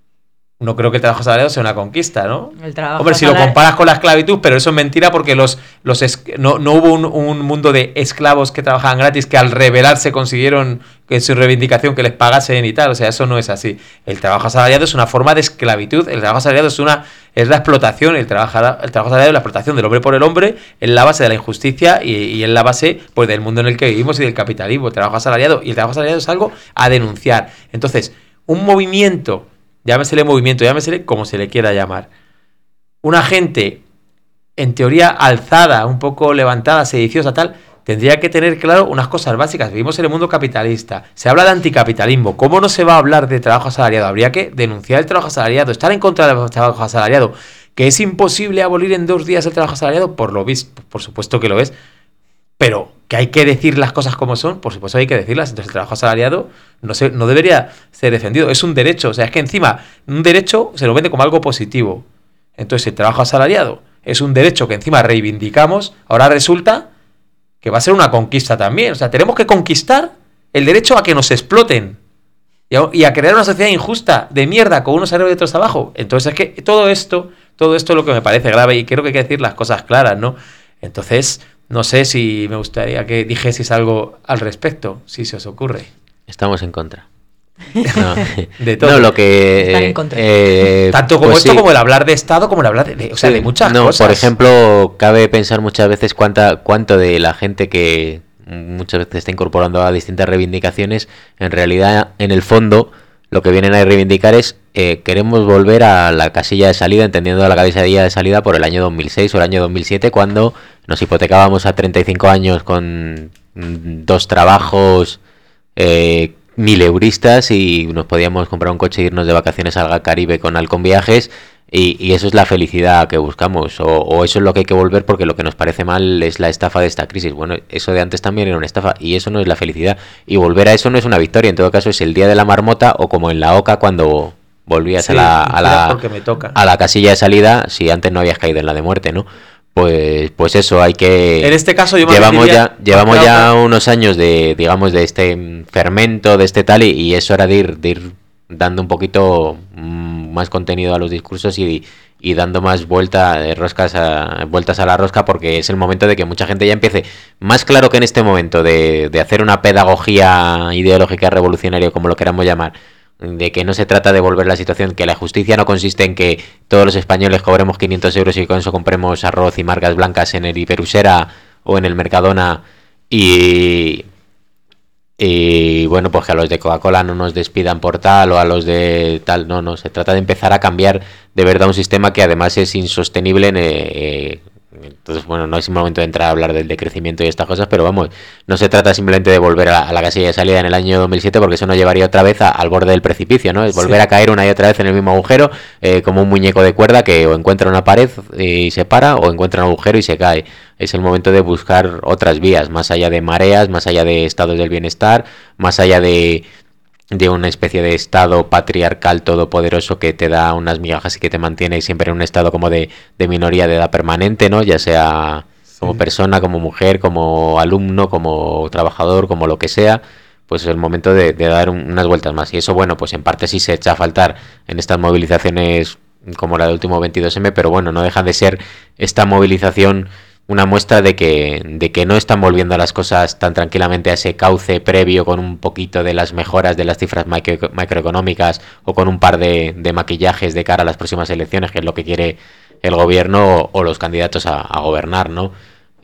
No creo que el trabajo asalariado sea una conquista, ¿no? El trabajo Hombre, si lo comparas con la esclavitud, pero eso es mentira porque los, los es, no, no hubo un, un mundo de esclavos que trabajaban gratis que al rebelarse consiguieron que su reivindicación que les pagasen y tal. O sea, eso no es así. El trabajo asalariado es una forma de esclavitud. El trabajo asalariado es una es la explotación. El trabajo, el trabajo asalariado es la explotación del hombre por el hombre, es la base de la injusticia y, y es la base pues del mundo en el que vivimos y del capitalismo. El trabajo asalariado. Y el trabajo asalariado es algo a denunciar. Entonces, un movimiento... Llámesele movimiento, llámesele como se le quiera llamar. Una gente, en teoría, alzada, un poco levantada, sediciosa, tal, tendría que tener claro unas cosas básicas. Vivimos en el mundo capitalista. Se habla de anticapitalismo. ¿Cómo no se va a hablar de trabajo asalariado? Habría que denunciar el trabajo asalariado, estar en contra del trabajo asalariado. ¿Que es imposible abolir en dos días el trabajo asalariado? Por lo visto, por supuesto que lo es. Pero que hay que decir las cosas como son, por supuesto hay que decirlas. Entonces el trabajo asalariado no, se, no debería ser defendido. Es un derecho. O sea, es que encima un derecho se lo vende como algo positivo. Entonces el trabajo asalariado es un derecho que encima reivindicamos. Ahora resulta que va a ser una conquista también. O sea, tenemos que conquistar el derecho a que nos exploten y a, y a crear una sociedad injusta de mierda con unos arriba y otros abajo. Entonces es que todo esto, todo esto es lo que me parece grave y creo que hay que decir las cosas claras, ¿no? Entonces, no sé si me gustaría que dijeseis algo al respecto, si se os ocurre. Estamos en contra. No, de todo. No, lo que Están en contra. Eh, tanto como pues esto sí. como el hablar de Estado, como el hablar de, de o sea, Sí, de muchas no, cosas. Por ejemplo, cabe pensar muchas veces cuánta, cuánto de la gente que muchas veces está incorporando a distintas reivindicaciones, en realidad, en el fondo, lo que vienen a reivindicar es eh, queremos volver a la casilla de salida, entendiendo la casilla de salida por el año dos mil seis o el año dos mil siete, cuando nos hipotecábamos a treinta y cinco años con mm, dos trabajos, eh, mil euristas, y nos podíamos comprar un coche e irnos de vacaciones al Caribe con Halcón Viajes, y, y eso es la felicidad que buscamos, o, o eso es lo que hay que volver, porque lo que nos parece mal es la estafa de esta crisis. Bueno, eso de antes también era una estafa, y eso no es la felicidad, y volver a eso no es una victoria. En todo caso es el día de la marmota, o como en la Oca cuando volvías Sí, a la a la, porque me toca. a la casilla de salida si antes no habías caído en la de muerte, ¿no? Pues, pues eso, hay que... En este caso yo me llevamos referiría- ya llevamos Otra, ya otra. unos años de, digamos, de este fermento, de este tal, y, y es hora de ir, de ir dando un poquito mm, más contenido a los discursos y, y dando más vuelta de roscas a, vueltas a la rosca, porque es el momento de que mucha gente ya empiece, más claro que en este momento, de, de hacer una pedagogía ideológica revolucionaria, como lo queramos llamar, de que no se trata de volver la situación, que la justicia no consiste en que todos los españoles cobremos quinientos euros y con eso compremos arroz y marcas blancas en el Hiperusera o en el Mercadona, y, y bueno, pues que a los de Coca-Cola no nos despidan por tal, o a los de tal, no, no, se trata de empezar a cambiar de verdad un sistema que además es insostenible en, eh, entonces, bueno, no es el momento de entrar a hablar del decrecimiento y estas cosas, pero vamos, no se trata simplemente de volver a, a la casilla de salida en el año dos mil siete, porque eso nos llevaría otra vez a, al borde del precipicio, ¿no? Es volver Sí. a caer una y otra vez en el mismo agujero, eh, como un muñeco de cuerda que o encuentra una pared y se para, o encuentra un agujero y se cae. Es el momento de buscar otras vías, más allá de mareas, más allá de estados del bienestar, más allá de... de una especie de estado patriarcal todopoderoso que te da unas migajas y que te mantiene siempre en un estado como de, de minoría de edad permanente, ¿no? Ya sea como Sí. persona, como mujer, como alumno, como trabajador, como lo que sea, pues es el momento de, de dar un, unas vueltas más. Y eso, bueno, pues en parte sí se echa a faltar en estas movilizaciones como la del último veintidós eme, pero bueno, no deja de ser esta movilización una muestra de que, de que no están volviendo las cosas tan tranquilamente a ese cauce previo, con un poquito de las mejoras de las cifras micro, macroeconómicas, o con un par de, de maquillajes de cara a las próximas elecciones, que es lo que quiere el gobierno o, o los candidatos a, a gobernar, ¿no?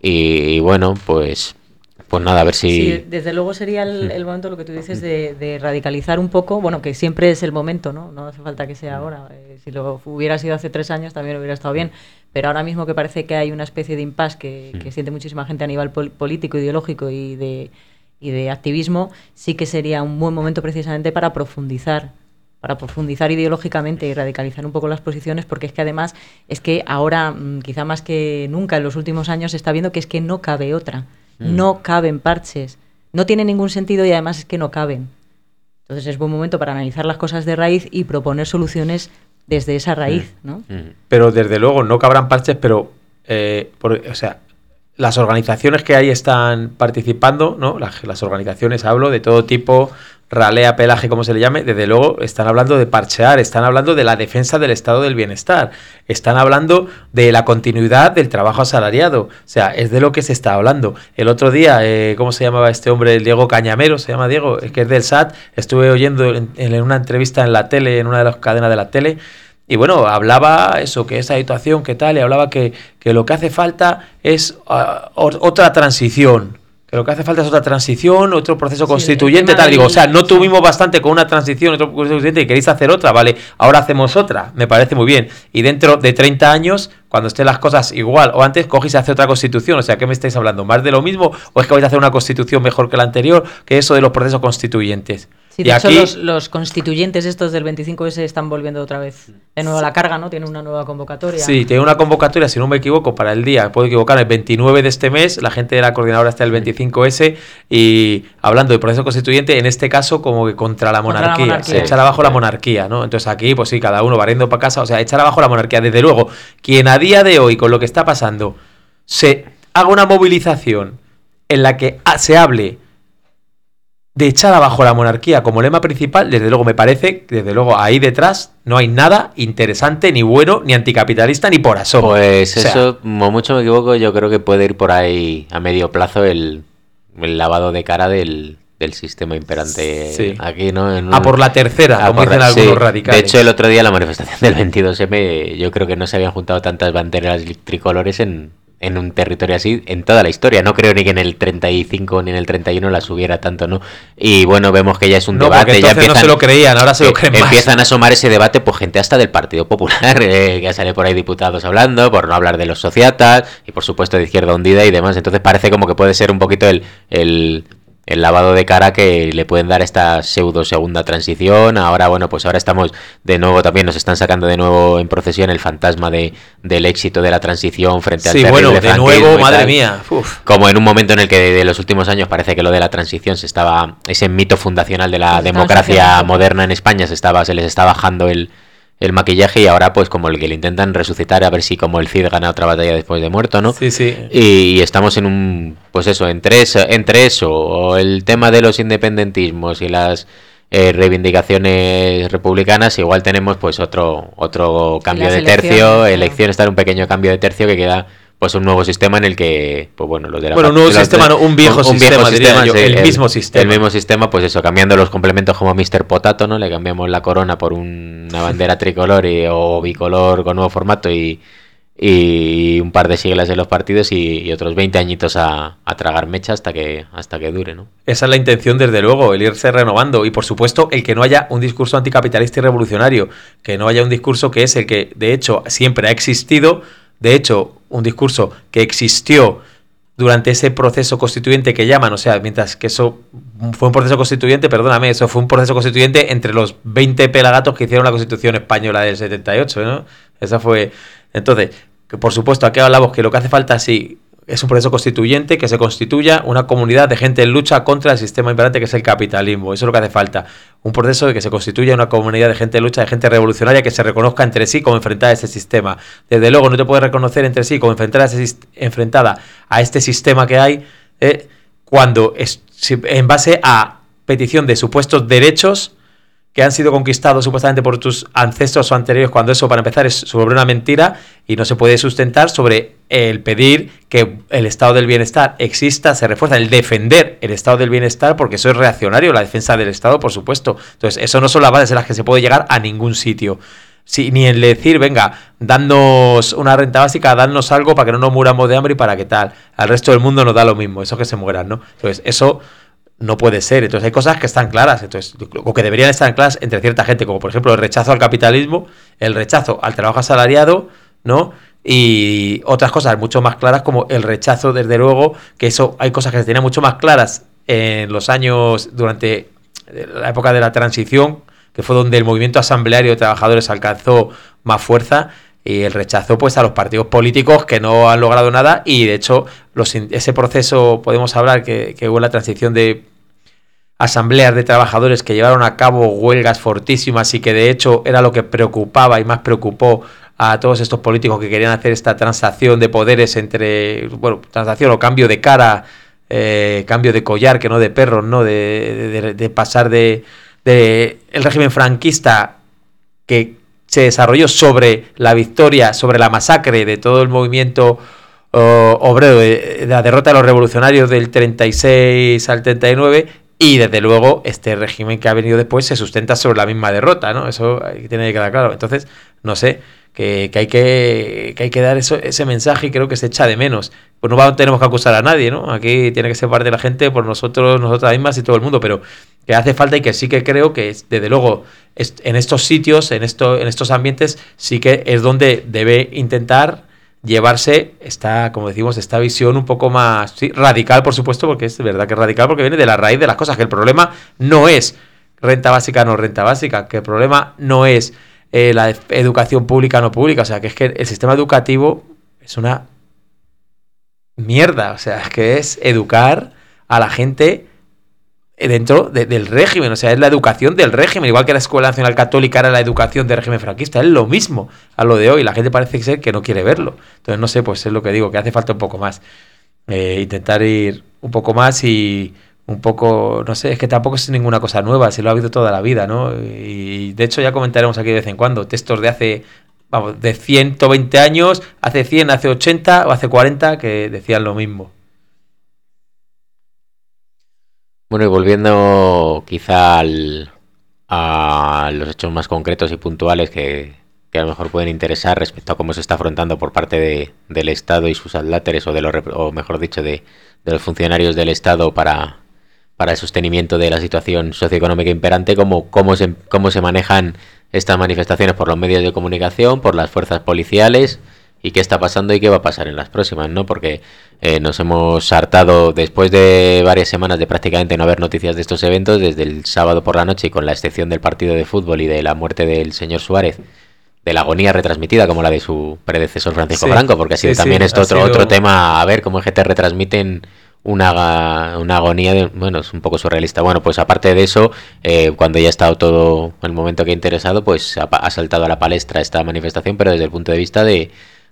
Y, y bueno, pues pues nada, a ver si... Sí, desde luego sería el, el momento, lo que tú dices, de, de radicalizar un poco, bueno, que siempre es el momento, ¿no? No hace falta que sea ahora. Eh, si lo hubiera sido hace tres años también hubiera estado bien, pero ahora mismo que parece que hay una especie de impasse que, que siente muchísima gente a nivel pol- político, ideológico y de, y de activismo, sí que sería un buen momento precisamente para profundizar para profundizar ideológicamente y radicalizar un poco las posiciones, porque es que además es que ahora, quizá más que nunca en los últimos años, se está viendo que es que no cabe otra. No caben parches, no tiene ningún sentido y además es que no caben. Entonces es buen momento para analizar las cosas de raíz y proponer soluciones desde esa raíz, ¿no? Pero desde luego no cabrán parches, pero eh, por, o sea, las organizaciones que ahí están participando, ¿no? Las, las organizaciones, hablo de todo tipo, ralea, pelaje, como se le llame, desde luego están hablando de parchear, están hablando de la defensa del estado del bienestar, están hablando de la continuidad del trabajo asalariado, o sea, es de lo que se está hablando. El otro día, eh, ¿cómo se llamaba este hombre? El Diego Cañamero, se llama Diego, es que es del S A T, estuve oyendo en, en una entrevista en la tele, en una de las cadenas de la tele, y bueno, hablaba eso, que esa situación, que tal, y hablaba que, que lo que hace falta es uh, otra transición. Que lo que hace falta es otra transición, otro proceso Sí, constituyente, tal. del... Digo, o sea, no sí. tuvimos bastante con una transición, otro proceso constituyente, y queréis hacer otra, vale, ahora hacemos otra, me parece muy bien. Y dentro de treinta años, cuando estén las cosas igual o antes, cogéis y hace otra constitución. O sea, ¿qué me estáis hablando? ¿Más de lo mismo? ¿O es que vais a hacer una constitución mejor que la anterior? Que eso de los procesos constituyentes. Sí, y de hecho, aquí... los, los constituyentes estos del veinticinco ese están volviendo otra vez de nuevo a la carga, ¿no? Tienen una nueva convocatoria. Sí, tiene una convocatoria, si no me equivoco, para el día, puedo equivocar, el veintinueve de este mes, la gente de la coordinadora está el veinticinco ese, y hablando de proceso constituyente, en este caso como que contra la Contra monarquía, la monarquía. se echar abajo la monarquía, ¿no? Entonces aquí, pues sí, cada uno barriendo para casa, o sea, echar abajo la monarquía. Desde luego, quien a día de hoy, con lo que está pasando, se haga una movilización en la que se hable de echar abajo la monarquía como lema principal, desde luego me parece, desde luego ahí detrás no hay nada interesante, ni bueno, ni anticapitalista, ni por asomo. Pues o sea, eso, como mucho me equivoco, yo creo que puede ir por ahí a medio plazo el, el lavado de cara del, del sistema imperante sí. aquí, ¿no? En un, a por la tercera, como por, dicen algunos sí. radicales. De hecho, el otro día la manifestación del veintidós eme, yo creo que no se habían juntado tantas banderas tricolores en... en un territorio así en toda la historia. No creo ni que en el treinta y cinco ni en el treinta y uno las hubiera tanto, ¿no? Y bueno, vemos que ya es un no, debate. Ya empiezan, no se lo creían, ahora se lo creen más. Empiezan a asomar ese debate, pues gente hasta del Partido Popular, eh, que sale por ahí diputados hablando, por no hablar de los sociatas, y por supuesto de Izquierda Hundida y demás. Entonces parece como que puede ser un poquito el... el el lavado de cara que le pueden dar esta pseudo segunda transición. Ahora, bueno, pues ahora estamos de nuevo, también nos están sacando de nuevo en procesión el fantasma de del éxito de la transición frente sí, al terrible bueno, de nuevo, madre mía. Uf. Como en un momento en el que de, de los últimos años parece que lo de la transición se estaba, ese mito fundacional de la se democracia moderna en España se estaba, se les está bajando el el maquillaje, y ahora pues como el que le intentan resucitar a ver si como el Cid gana otra batalla después de muerto, ¿no? Sí, sí. Y, y estamos en un, pues eso, entre eso, entre eso, o el tema de los independentismos y las eh, reivindicaciones republicanas, igual tenemos pues otro otro cambio de tercio, elección, está en un pequeño cambio de tercio que queda pues un nuevo sistema en el que, pues bueno, los de la bueno, un nuevo sistema, no, un viejo un, un sistema, viejo sistema yo, sí, el, el mismo sistema. El mismo sistema, pues eso, cambiando los complementos como mister Potato, ¿no? Le cambiamos la corona por un, una bandera tricolor y, o bicolor con nuevo formato y, y un par de siglas en los partidos y, y otros veinte añitos a, a tragar mecha hasta que hasta que dure, ¿no? Esa es la intención, desde luego, el irse renovando y, por supuesto, el que no haya un discurso anticapitalista y revolucionario, que no haya un discurso que es el que, de hecho, siempre ha existido. De hecho, un discurso que existió durante ese proceso constituyente que llaman, o sea, mientras que eso fue un proceso constituyente, perdóname, eso fue un proceso constituyente entre los veinte pelagatos que hicieron la Constitución española del setenta y ocho, ¿no? Esa fue... Entonces, que por supuesto, aquí hablamos que lo que hace falta sí es un proceso constituyente, que se constituya una comunidad de gente en lucha contra el sistema imperante que es el capitalismo. Eso es lo que hace falta. Un proceso de que se constituya una comunidad de gente en lucha, de gente revolucionaria que se reconozca entre sí como enfrentada a ese sistema. Desde luego no te puedes reconocer entre sí como enfrentada a, ese, enfrentada a este sistema que hay eh, cuando es en base a petición de supuestos derechos que han sido conquistados supuestamente por tus ancestros o anteriores, cuando eso, para empezar, es sobre una mentira y no se puede sustentar sobre el pedir que el estado del bienestar exista, se refuerza el defender el estado del bienestar, porque eso es reaccionario, la defensa del estado, por supuesto. Entonces, eso no son las bases en las que se puede llegar a ningún sitio. Sí, ni el decir, venga, dadnos una renta básica, dadnos algo para que no nos muramos de hambre y para que tal. Al resto del mundo nos da lo mismo, eso que se mueran, ¿no? Entonces, eso... no puede ser. Entonces hay cosas que están claras, entonces o que deberían estar claras entre cierta gente, como por ejemplo el rechazo al capitalismo, el rechazo al trabajo asalariado, ¿no? Y otras cosas mucho más claras, como el rechazo, desde luego, que eso hay cosas que se tenían mucho más claras en los años durante la época de la transición, que fue donde el movimiento asambleario de trabajadores alcanzó más fuerza. Y el rechazo pues a los partidos políticos que no han logrado nada, y de hecho los, ese proceso, podemos hablar que, que hubo la transición de asambleas de trabajadores que llevaron a cabo huelgas fortísimas y que de hecho era lo que preocupaba y más preocupó a todos estos políticos que querían hacer esta transacción de poderes entre, bueno, transacción o cambio de cara, eh, cambio de collar, que no de perros, ¿no? De, de, de pasar de, de el régimen franquista que se desarrolló sobre la victoria, sobre la masacre de todo el movimiento uh, obrero, de, de la derrota de los revolucionarios del treinta y seis al treinta y nueve, y desde luego este régimen que ha venido después se sustenta sobre la misma derrota, ¿no? Eso tiene que quedar claro. Entonces, no sé, que, que hay que, que hay que dar eso, ese mensaje, y creo que se echa de menos. Pues no vamos, tenemos que acusar a nadie, ¿no? Aquí tiene que ser parte de la gente por nosotros, nosotras mismas y todo el mundo, pero que hace falta, y que sí que creo que desde luego en estos sitios, en esto, en estos ambientes, sí que es donde debe intentar llevarse esta, como decimos, esta visión un poco más sí, radical, por supuesto, porque es verdad que es radical, porque viene de la raíz de las cosas, que el problema no es renta básica no renta básica, que el problema no es eh, la educación pública no pública, o sea, que es que el sistema educativo es una mierda, o sea, es que es educar a la gente dentro de, del régimen, o sea, es la educación del régimen, igual que la Escuela Nacional Católica era la educación del régimen franquista, es lo mismo a lo de hoy, la gente parece ser que no quiere verlo. Entonces, no sé, pues es lo que digo, que hace falta un poco más, eh, intentar ir un poco más y un poco, no sé, es que tampoco es ninguna cosa nueva, se lo ha habido toda la vida, ¿no? Y de hecho ya comentaremos aquí de vez en cuando textos de hace, vamos, de ciento veinte años, hace cien, hace ochenta o hace cuarenta que decían lo mismo. Bueno, y volviendo quizá al, a los hechos más concretos y puntuales que, que a lo mejor pueden interesar respecto a cómo se está afrontando por parte de, del Estado y sus adláteres, o, de los, o mejor dicho, de, de los funcionarios del Estado para, para el sostenimiento de la situación socioeconómica imperante, cómo, cómo, se, cómo se manejan estas manifestaciones por los medios de comunicación, por las fuerzas policiales, y qué está pasando y qué va a pasar en las próximas, ¿no? Porque eh, nos hemos hartado, después de varias semanas de prácticamente no haber noticias de estos eventos, desde el sábado por la noche, y con la excepción del partido de fútbol y de la muerte del señor Suárez, de la agonía retransmitida como la de su predecesor Francisco sí, Franco, porque ha sido sí, también sí, esto otro, sido... otro tema, a ver cómo es que te retransmiten una, una agonía, de, bueno, es un poco surrealista. Bueno, pues aparte de eso, eh, cuando ya ha estado todo el momento que ha interesado, pues ha, ha saltado a la palestra esta manifestación, pero desde el punto de vista de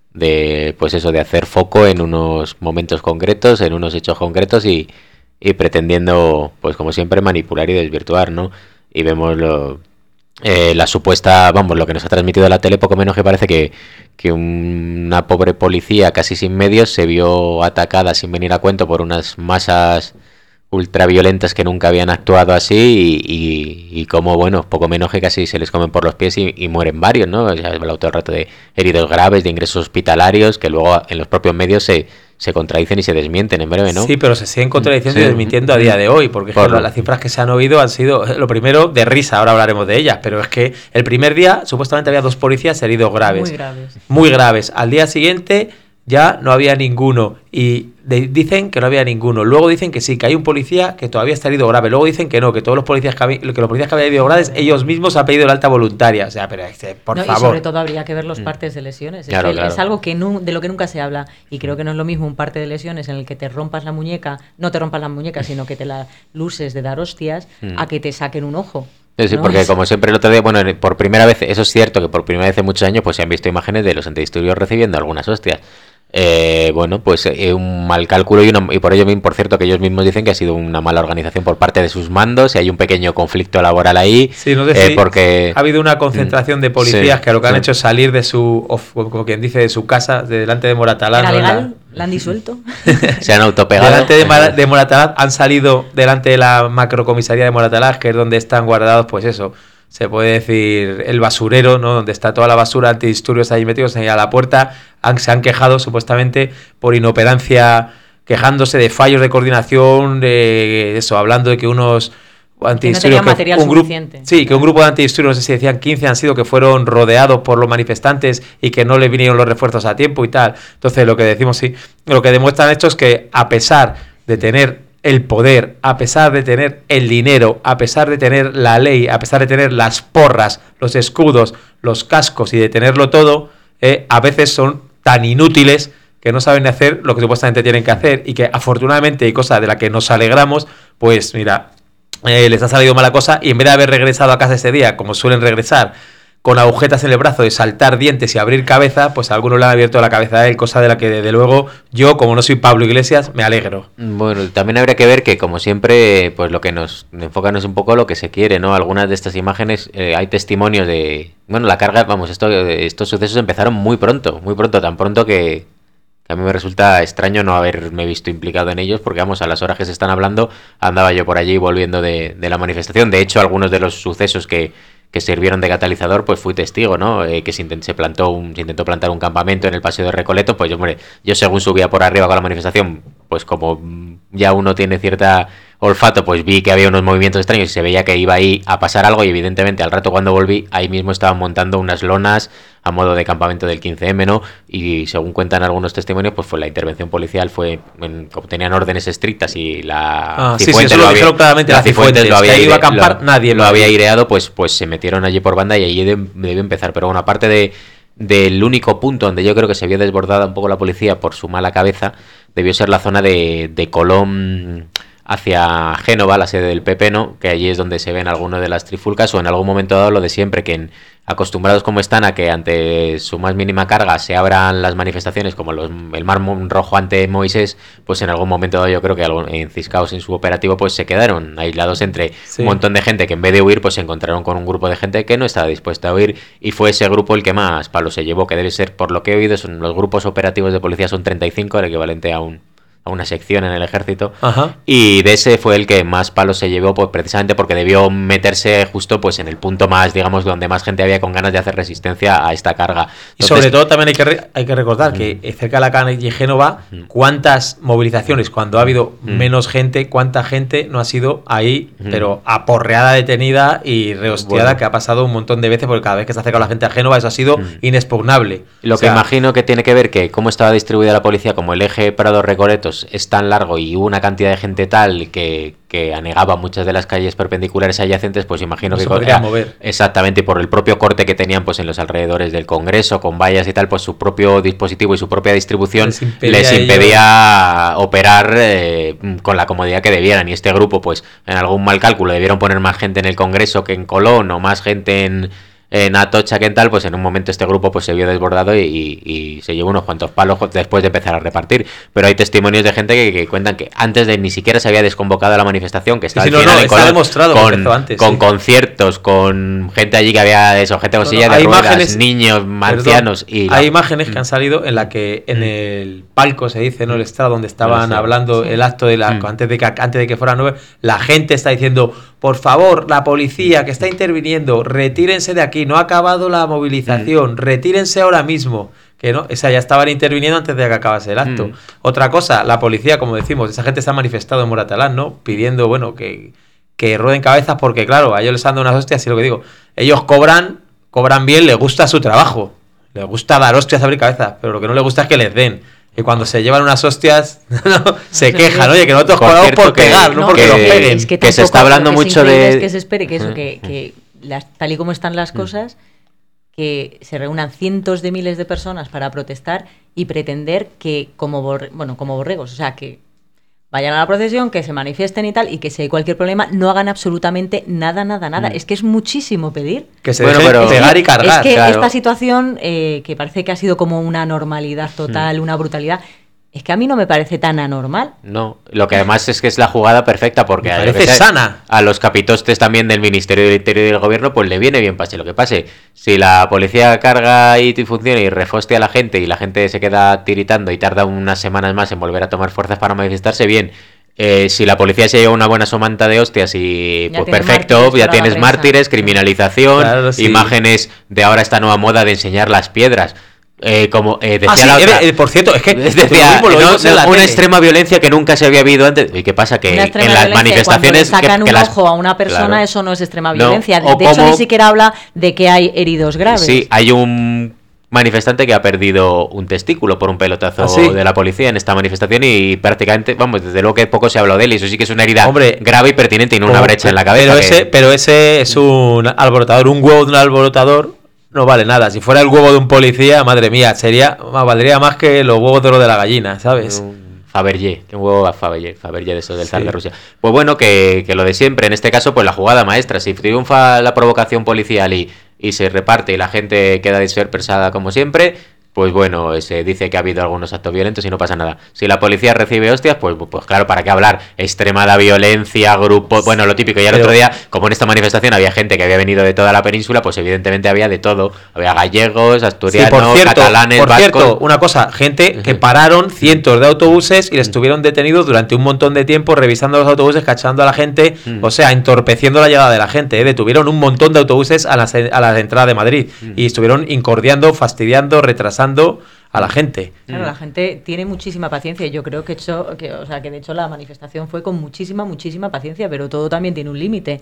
de pues eso, de hacer foco en unos momentos concretos, en unos hechos concretos y, y pretendiendo, pues como siempre, manipular y desvirtuar, ¿no? Y vemos lo, eh, la supuesta, vamos, lo que nos ha transmitido la tele, poco menos que parece que, que una pobre policía casi sin medios se vio atacada sin venir a cuento por unas masas ultraviolentas que nunca habían actuado así, y, y, y como, bueno, poco menos que casi se les comen por los pies y, y mueren varios, ¿no? Se ha hablado todo el rato de heridos graves, de ingresos hospitalarios, que luego en los propios medios se, se contradicen y se desmienten en breve, ¿no? Sí, pero se siguen contradiciendo sí. y desmintiendo a día de hoy, porque por ejemplo, las cifras que se han oído han sido, lo primero, de risa, ahora hablaremos de ellas, pero es que el primer día supuestamente había dos policías heridos graves. Muy graves. Muy graves. Al día siguiente ya no había ninguno, y de, dicen que no había ninguno, luego dicen que sí, que hay un policía que todavía está herido grave, luego dicen que no, que todos los policías que, había, que los policías que habían herido graves ellos mismos han pedido la alta voluntaria, o sea, pero por no, favor. Y sobre todo habría que ver los partes de lesiones, claro, es, que claro. es algo que no, de lo que nunca se habla, y creo que no es lo mismo un parte de lesiones en el que te rompas la muñeca, no te rompas la muñeca, sino que te la luces de dar hostias, mm. a que te saquen un ojo. Sí, ¿no? porque como siempre el otro día, bueno, por primera vez, eso es cierto que por primera vez en muchos años pues se han visto imágenes de los antidisturbios recibiendo algunas hostias. Eh, bueno, pues eh, un mal cálculo y, una, y por ello, por cierto, que ellos mismos dicen que ha sido una mala organización por parte de sus mandos, y hay un pequeño conflicto laboral ahí. Sí, no sé eh, si porque ha habido una concentración de policías sí, que lo que han sí. hecho es salir de su, of, como quien dice, de su casa, de delante de Moratalaz. ¿Era ¿no? legal? ¿La han disuelto? Se han autopegado. Delante de, Mar- de Moratalaz han salido delante de la macrocomisaría de Moratalaz, que es donde están guardados, pues eso, se puede decir el basurero, ¿no? Donde está toda la basura, antidisturbios ahí metidos ahí a la puerta. Han, se han quejado supuestamente por inoperancia, quejándose de fallos de coordinación, de eso, hablando de que unos antidisturbios, que no material un grupo, suficiente. sí, que un grupo de antidisturbios, no sé si decían quince, han sido que fueron rodeados por los manifestantes y que no le vinieron los refuerzos a tiempo y tal. Entonces, lo que decimos, sí, lo que demuestran esto es que a pesar de tener el poder, a pesar de tener el dinero, a pesar de tener la ley, a pesar de tener las porras, los escudos, los cascos y de tenerlo todo, eh, a veces son tan inútiles que no saben hacer lo que supuestamente tienen que hacer, y que afortunadamente, y cosa de la que nos alegramos, pues mira, eh, les ha salido mala cosa, y en vez de haber regresado a casa ese día, como suelen regresar, con agujetas en el brazo de saltar dientes y abrir cabeza, pues a algunos le han abierto la cabeza a él, cosa de la que desde luego yo, como no soy Pablo Iglesias, me alegro. Bueno, también habría que ver que, como siempre, pues lo que nos enfoca no es un poco lo que se quiere, ¿no? Algunas de estas imágenes, eh, hay testimonios de... Bueno, la carga, vamos, esto, estos sucesos empezaron muy pronto, muy pronto, tan pronto que, que a mí me resulta extraño no haberme visto implicado en ellos, porque vamos, a las horas que se están hablando, andaba yo por allí volviendo de, de la manifestación. De hecho, algunos de los sucesos que... que sirvieron de catalizador, pues fui testigo, ¿no? Eh, que se, intent- se plantó un, se intentó plantar un campamento en el paseo de Recoleto, pues yo, hombre, yo según subía por arriba con la manifestación, pues como ya uno tiene cierta olfato, pues vi que había unos movimientos extraños y se veía que iba ahí a pasar algo, y evidentemente al rato cuando volví, ahí mismo estaban montando unas lonas a modo de campamento del quince eme, ¿no? Y según cuentan algunos testimonios, pues fue la intervención policial, fue en, como tenían órdenes estrictas y la ah, Cifuentes, sí, sí, lo, lo había, claro la Cifuentes lo había que iba a acampar, lo, nadie lo había aireado, pues, pues se metieron allí por banda y allí de, debió empezar. Pero bueno, aparte de del único punto donde yo creo que se vio desbordada un poco la policía por su mala cabeza, debió ser la zona de, de Colón hacia Génova, la sede del P P, ¿no? Que allí es donde se ven algunas de las trifulcas, o en algún momento dado lo de siempre, que en, acostumbrados como están a que ante su más mínima carga se abran las manifestaciones como los, el Mar Rojo ante Moisés, pues en algún momento dado yo creo que enciscados en su operativo pues se quedaron aislados entre sí. un montón de gente que en vez de huir pues se encontraron con un grupo de gente que no estaba dispuesta a huir, y fue ese grupo el que más palo se llevó, que debe ser, por lo que he oído, son los grupos operativos de policía son treinta y cinco, el equivalente a un a una sección en el ejército. Ajá. Y de ese fue el que más palos se llevó, pues precisamente porque debió meterse justo pues en el punto más, digamos, donde más gente había con ganas de hacer resistencia a esta carga. Entonces, y sobre todo también hay que re- hay que recordar mm. que cerca de la calle Génova, mm. cuántas movilizaciones, cuando ha habido mm. menos gente, cuánta gente no ha sido ahí, mm. pero aporreada, detenida y rehostiada, bueno. que ha pasado un montón de veces, porque cada vez que se acerca la gente a Génova eso ha sido mm. inexpugnable. Lo o sea, que imagino que tiene que ver que cómo estaba distribuida la policía, como el eje Prado-Recoletos es tan largo y hubo una cantidad de gente tal que, que anegaba muchas de las calles perpendiculares adyacentes, pues imagino no que... se podría mover. Exactamente, y por el propio corte que tenían pues en los alrededores del Congreso, con vallas y tal, pues su propio dispositivo y su propia distribución les impedía, les impedía operar eh, con la comodidad que debieran. Y este grupo, pues en algún mal cálculo, debieron poner más gente en el Congreso que en Colón, o más gente en... en Atocha que en tal, pues en un momento este grupo pues se vio desbordado y, y, y se llevó unos cuantos palos después de empezar a repartir. Pero hay testimonios de gente que, que cuentan que antes de ni siquiera se había desconvocado la manifestación, que estaba sí, al final no, no, en Colón, demostrado con, antes, con sí. conciertos, con gente allí que había eso, gente con no, silla no, de ruedas, imágenes, niños, ancianos. Perdón, y hay la... imágenes que han salido en la que en el palco, se dice, ¿no? El estrado donde estaban no, sí, hablando sí. el acto de la mm. antes de que antes de que fuera nueve, la gente está diciendo, por favor, la policía que está interviniendo, retírense de aquí, no ha acabado la movilización, mm. retírense ahora mismo. Que no, o sea, ya estaban interviniendo antes de que acabase el acto. Mm. Otra cosa, la policía, como decimos, esa gente se ha manifestado en Moratalán, ¿no? Pidiendo, bueno, que, que rueden cabezas, porque claro, a ellos les han dado unas hostias, y lo que digo, ellos cobran, cobran bien, les gusta su trabajo, les gusta dar hostias, abrir cabezas, pero lo que no les gusta es que les den. Y cuando se llevan unas hostias, no, se no, quejan, oye, que nosotros cobramos por pegar, no, no porque que, nos peguen. Es que, que se está hablando mucho de... Es que se espere que eso, que, que las, tal y como están las cosas, que se reúnan cientos de miles de personas para protestar y pretender que como, borre, bueno, como borregos, o sea, que vayan a la procesión, que se manifiesten y tal, y que si hay cualquier problema no hagan absolutamente nada, nada, nada. Mm. Es que es muchísimo pedir. Que se bueno, pero pegar y cargar. Es que claro. esta situación, eh, que parece que ha sido como una normalidad total, mm. una brutalidad, es que a mí no me parece tan anormal. No, lo que además es que es la jugada perfecta, porque me parece a, sana. A los capitostes también del Ministerio del Interior y del Gobierno, pues le viene bien, pase lo que pase. Si la policía carga y funciona y refostea a la gente y la gente se queda tiritando y tarda unas semanas más en volver a tomar fuerzas para manifestarse, bien. Eh, si la policía se lleva una buena somanta de hostias y ya pues perfecto, ya tienes mártires, criminalización, claro, sí. imágenes de ahora esta nueva moda de enseñar las piedras. Eh, como eh, decía ah, sí, la otra, eh, por cierto, es que decía, lo no, no, una tele. extrema violencia que nunca se había habido antes. ¿Y qué pasa? Que en las manifestaciones cuando le sacan que, que un las... ojo a una persona, claro. eso no es extrema violencia. No, de como... hecho, ni siquiera habla de que hay heridos graves. Sí, hay un manifestante que ha perdido un testículo por un pelotazo ¿Ah, sí? de la policía en esta manifestación y prácticamente, vamos, desde luego que poco se ha hablado de él, y eso sí que es una herida Hombre, grave y pertinente y no una brecha en la cabeza. Pero, que... ese, pero ese es un alborotador, un huevo de un alborotador no vale nada. Si fuera el huevo de un policía, madre mía, sería valdría más que los huevos de lo de la gallina, ¿sabes? Un Fabergé, un huevo a Fabergé, Fabergé de eso del zar sí. de Rusia. Pues bueno, que, que lo de siempre, en este caso, pues la jugada maestra. Si triunfa la provocación policial y, y se reparte y la gente queda dispersada como siempre, pues bueno, se dice que ha habido algunos actos violentos y no pasa nada. Si la policía recibe hostias, pues, pues claro, ¿para qué hablar? Extremada violencia, grupos, bueno, lo típico. Ya el Pero... otro día, como en esta manifestación había gente que había venido de toda la península, pues evidentemente había de todo. Había gallegos, asturianos, sí, por cierto, catalanes, por vascos. Cierto, una cosa, gente que pararon cientos de autobuses y les estuvieron detenidos durante un montón de tiempo revisando los autobuses, cachando a la gente, mm. o sea, entorpeciendo la llegada de la gente. ¿eh? Detuvieron un montón de autobuses a la, a la entrada de Madrid mm. y estuvieron incordiando, fastidiando, retrasando a la gente. Claro, la gente tiene muchísima paciencia. Yo creo que, hecho, que, o sea, que de hecho la manifestación fue con muchísima, muchísima paciencia, pero todo también tiene un límite.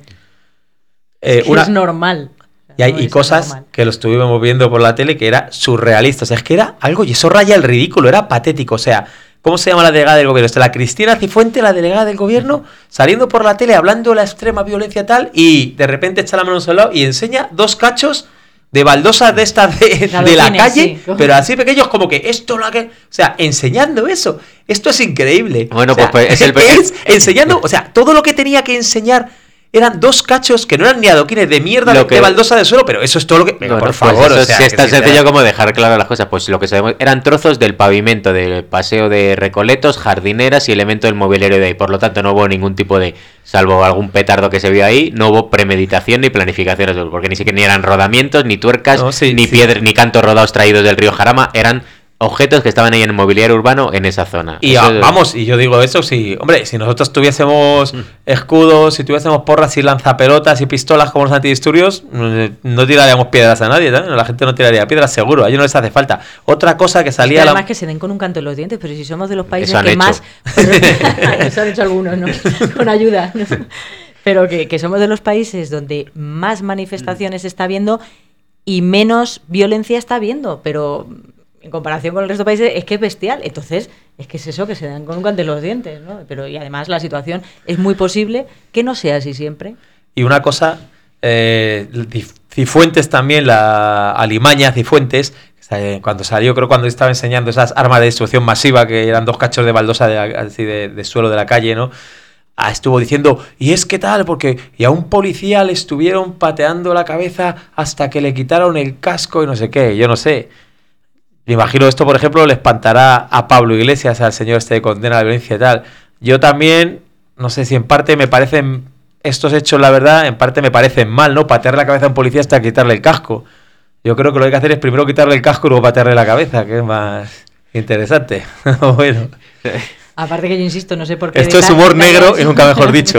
Eh, es, una... es normal. Y hay no y cosas normal. Que lo estuvimos viendo por la tele que era surrealista. O sea, es que era algo, y eso raya el ridículo, era patético. O sea, ¿cómo se llama la delegada del gobierno? Está la Cristina Cifuente, la delegada del gobierno, saliendo por la tele hablando de la extrema violencia tal, y de repente echa la mano a un lado y enseña dos cachos de baldosas de estas de, Claro, de la cines, calle, sí. pero así pequeños como que esto lo que... O sea, enseñando eso. Esto es increíble. Bueno, o sea, pues, pues es el... es enseñando, o sea, todo lo que tenía que enseñar eran dos cachos que no eran ni adoquines de mierda de, que... de baldosa de suelo, pero eso es todo lo que... Venga, bueno, por favor, pues eso, o sea... Si es tan si sencillo como dejar claro las cosas, pues lo que sabemos eran trozos del pavimento del paseo de Recoletos, jardineras y elementos del mobiliario de ahí. Por lo tanto, no hubo ningún tipo de... Salvo algún petardo que se vio ahí, no hubo premeditación ni planificación, porque ni siquiera ni eran rodamientos, ni tuercas, no, sí, ni sí. piedras, ni cantos rodados traídos del río Jarama, eran... objetos que estaban ahí en el mobiliario urbano en esa zona. Y a, vamos, y yo digo eso, si, hombre, si nosotros tuviésemos mm. escudos, si tuviésemos porras y lanzapelotas y pistolas como los antidisturbios, no tiraríamos piedras a nadie, ¿no? La gente no tiraría piedras, seguro, a ellos no les hace falta. Otra cosa que salía... Es que además la... que se den con un canto en los dientes, pero si somos de los países que hecho. más... Eso han hecho algunos, ¿no? Con ayuda, ¿no? Pero que, que somos de los países donde más manifestaciones mm. está habiendo y menos violencia está habiendo, pero... en comparación con el resto de países, es que es bestial. Entonces, es que es eso, que se dan con un canto en los dientes, ¿no? Pero, y además la situación es muy posible que no sea así siempre. Y una cosa, eh, Cifuentes también, la Alimaña Cifuentes, cuando salió, creo cuando estaba enseñando esas armas de destrucción masiva, que eran dos cachos de baldosa de, así de, de suelo de la calle, ¿no? Ah, estuvo diciendo, y es que tal, porque y a un policía le estuvieron pateando la cabeza hasta que le quitaron el casco y no sé qué, yo no sé. Me imagino esto, por ejemplo, le espantará a Pablo Iglesias, al señor este que condena la violencia y tal. Yo también, no sé si en parte me parecen estos hechos, la verdad, en parte me parecen mal, ¿no? Patear la cabeza a un policía hasta quitarle el casco. Yo creo que lo que hay que hacer es primero quitarle el casco y luego patearle la cabeza, que es más interesante. Bueno. Aparte que yo insisto, no sé por qué... Esto es humor negro y nunca mejor dicho.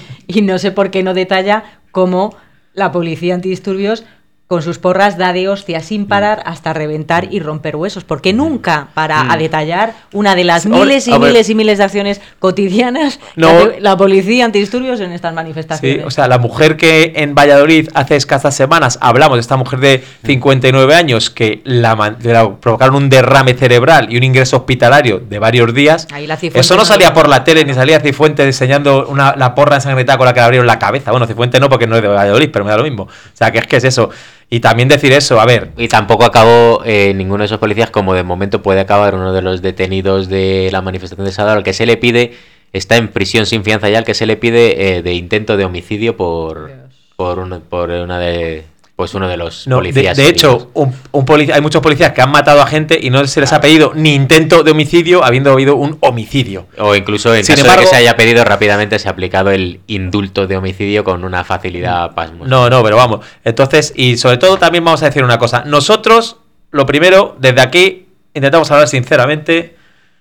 Y no sé por qué no detalla cómo la policía antidisturbios... con sus porras da de hostias sin parar hasta reventar y romper huesos, porque nunca para mm. a detallar una de las miles y miles y miles de acciones cotidianas no. que hace la policía antidisturbios en estas manifestaciones. Sí, o sea, la mujer que en Valladolid hace escasas semanas hablamos de esta mujer de cincuenta y nueve años que la, la provocaron un derrame cerebral y un ingreso hospitalario de varios días. Ahí la Eso no salía por la tele ni salía Cifuentes enseñando una, la porra ensangrentada con la que le abrieron la cabeza. Bueno, Cifuentes no, porque no es de Valladolid, pero me da lo mismo. O sea, que es que es eso. Y también decir eso, a ver... Y tampoco acabó eh, ninguno de esos policías, como de momento puede acabar uno de los detenidos de la manifestación de sábado, al que se le pide, está en prisión sin fianza ya, al que se le pide eh, de intento de homicidio por, por, un, por una de... Pues uno de los no, policías. De, de hecho, un, un policía, hay muchos policías que han matado a gente y no se les ha pedido ni intento de homicidio, habiendo habido un homicidio. O incluso en Sin caso embargo, de que se haya pedido, rápidamente se ha aplicado el indulto de homicidio con una facilidad pasmosa. No, no, pero vamos. Entonces, y sobre todo también vamos a decir una cosa. Nosotros, lo primero, desde aquí, intentamos hablar sinceramente,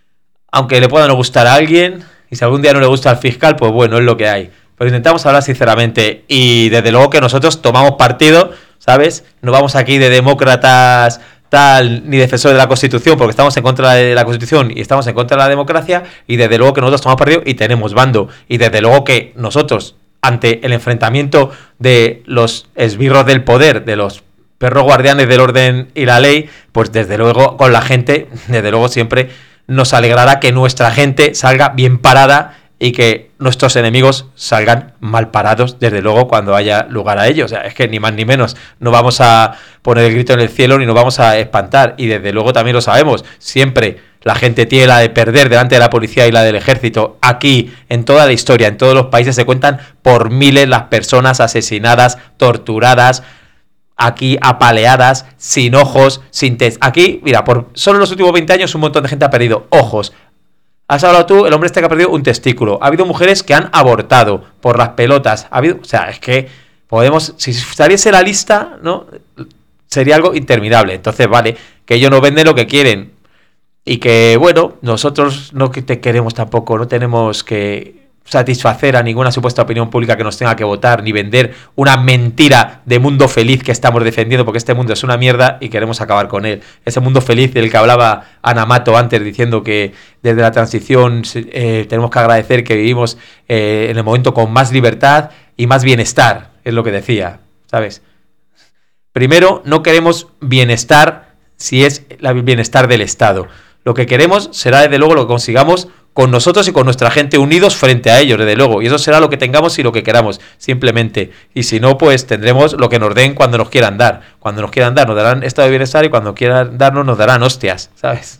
aunque le pueda no gustar a alguien, y si algún día no le gusta al fiscal, pues bueno, es lo que hay. Pero intentamos hablar sinceramente y desde luego que nosotros tomamos partido, ¿sabes? No vamos aquí de demócratas tal ni defensores de la Constitución porque estamos en contra de la Constitución y estamos en contra de la democracia y desde luego que nosotros tomamos partido y tenemos bando y desde luego que nosotros ante el enfrentamiento de los esbirros del poder, de los perros guardianes del orden y la ley, pues desde luego con la gente, desde luego siempre nos alegrará que nuestra gente salga bien parada y que nuestros enemigos salgan mal parados, desde luego, cuando haya lugar a ello. O sea, es que ni más ni menos no vamos a poner el grito en el cielo ni nos vamos a espantar. Y desde luego también lo sabemos, siempre la gente tiene la de perder delante de la policía y la del ejército. Aquí, en toda la historia, en todos los países se cuentan por miles las personas asesinadas, torturadas, aquí apaleadas, sin ojos, sin test. Aquí, mira, por solo en los últimos veinte años un montón de gente ha perdido ojos. Has hablado tú, el hombre este que ha perdido un testículo. Ha habido mujeres que han abortado por las pelotas. Ha habido, o sea, es que podemos, si saliese la lista, ¿no? Sería algo interminable. Entonces, vale, que ellos no venden lo que quieren. Y que, bueno, nosotros no te queremos tampoco, no tenemos que satisfacer a ninguna supuesta opinión pública que nos tenga que votar, ni vender una mentira de mundo feliz que estamos defendiendo, porque este mundo es una mierda y queremos acabar con él. Ese mundo feliz del que hablaba Ana Mato antes, diciendo que desde la transición eh, tenemos que agradecer que vivimos eh, en el momento con más libertad y más bienestar, es lo que decía, ¿sabes? Primero, no queremos bienestar si es el bienestar del Estado. Lo que queremos será, desde luego, lo que consigamos con nosotros y con nuestra gente unidos frente a ellos, desde luego. Y eso será lo que tengamos y lo que queramos, simplemente. Y si no, pues tendremos lo que nos den cuando nos quieran dar. Cuando nos quieran dar, nos darán estado de bienestar y cuando quieran darnos, nos darán hostias, ¿sabes?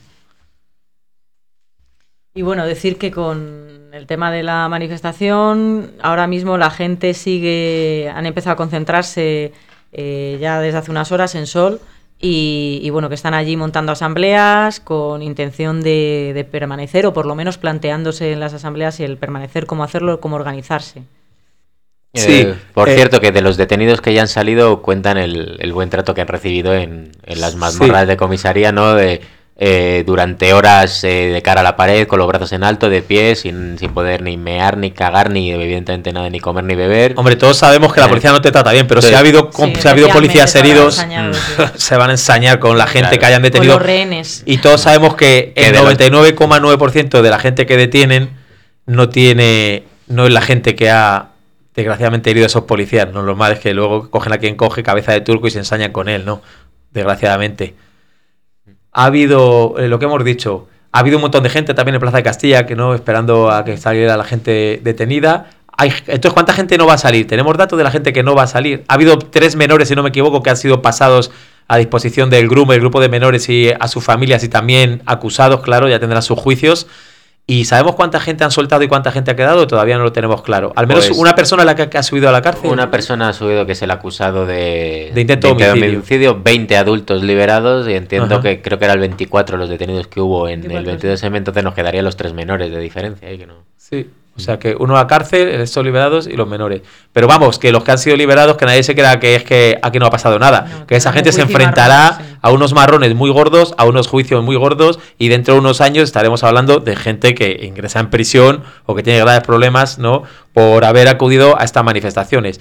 Y bueno, decir que con el tema de la manifestación, ahora mismo la gente sigue, han empezado a concentrarse eh, ya desde hace unas horas en Sol. Y, y bueno, que están allí montando asambleas con intención de, de permanecer, o por lo menos planteándose en las asambleas el permanecer, cómo hacerlo, cómo organizarse. Sí, eh, por eh, cierto, que de los detenidos que ya han salido cuentan el, el buen trato que han recibido en, en las mazmorras sí. de comisaría, ¿no? De, eh, durante horas eh, de cara a la pared, con los brazos en alto, de pie, sin, sin poder ni mear, ni cagar, ni evidentemente nada, ni comer, ni beber. Hombre, todos sabemos que la policía no te trata bien, pero sí. si ha habido, sí, si ha habido policías heridos, mm. se van a ensañar con la gente claro. que hayan detenido. Con los rehenes. Y todos sabemos que el noventa y nueve coma nueve por ciento de la gente que detienen no tiene, no es la gente que ha desgraciadamente herido a esos policías. No, lo malo es que luego cogen a quien coge, cabeza de turco, y se ensañan con él, ¿no? Desgraciadamente. Ha habido, eh, lo que hemos dicho, ha habido un montón de gente también en Plaza de Castilla que no, esperando a que saliera la gente detenida. Hay, entonces, ¿cuánta gente no va a salir? Tenemos datos de la gente que no va a salir. Ha habido tres menores, si no me equivoco, que han sido pasados a disposición del grupo, el grupo de menores y a sus familias, y también acusados, claro, ya tendrán sus juicios. ¿Y sabemos cuánta gente han soltado y cuánta gente ha quedado? Todavía no lo tenemos claro. Al menos pues, una persona la que, que ha subido a la cárcel. Una persona ha subido, que es el acusado de, de intento de homicidio. homicidio. veinte adultos liberados, y entiendo Ajá. que creo que eran el veinticuatro los detenidos que hubo en el veintidós eme, entonces nos quedarían los tres menores de diferencia. ¿eh? Que no. Sí. O sea, que uno a la cárcel, estos liberados y los menores. Pero vamos, que los que han sido liberados, que nadie se crea que es que aquí no ha pasado nada. No, que esa gente se enfrentará marrón, sí. a unos marrones muy gordos, a unos juicios muy gordos, y dentro de unos años estaremos hablando de gente que ingresa en prisión o que tiene graves problemas, ¿no?, por haber acudido a estas manifestaciones.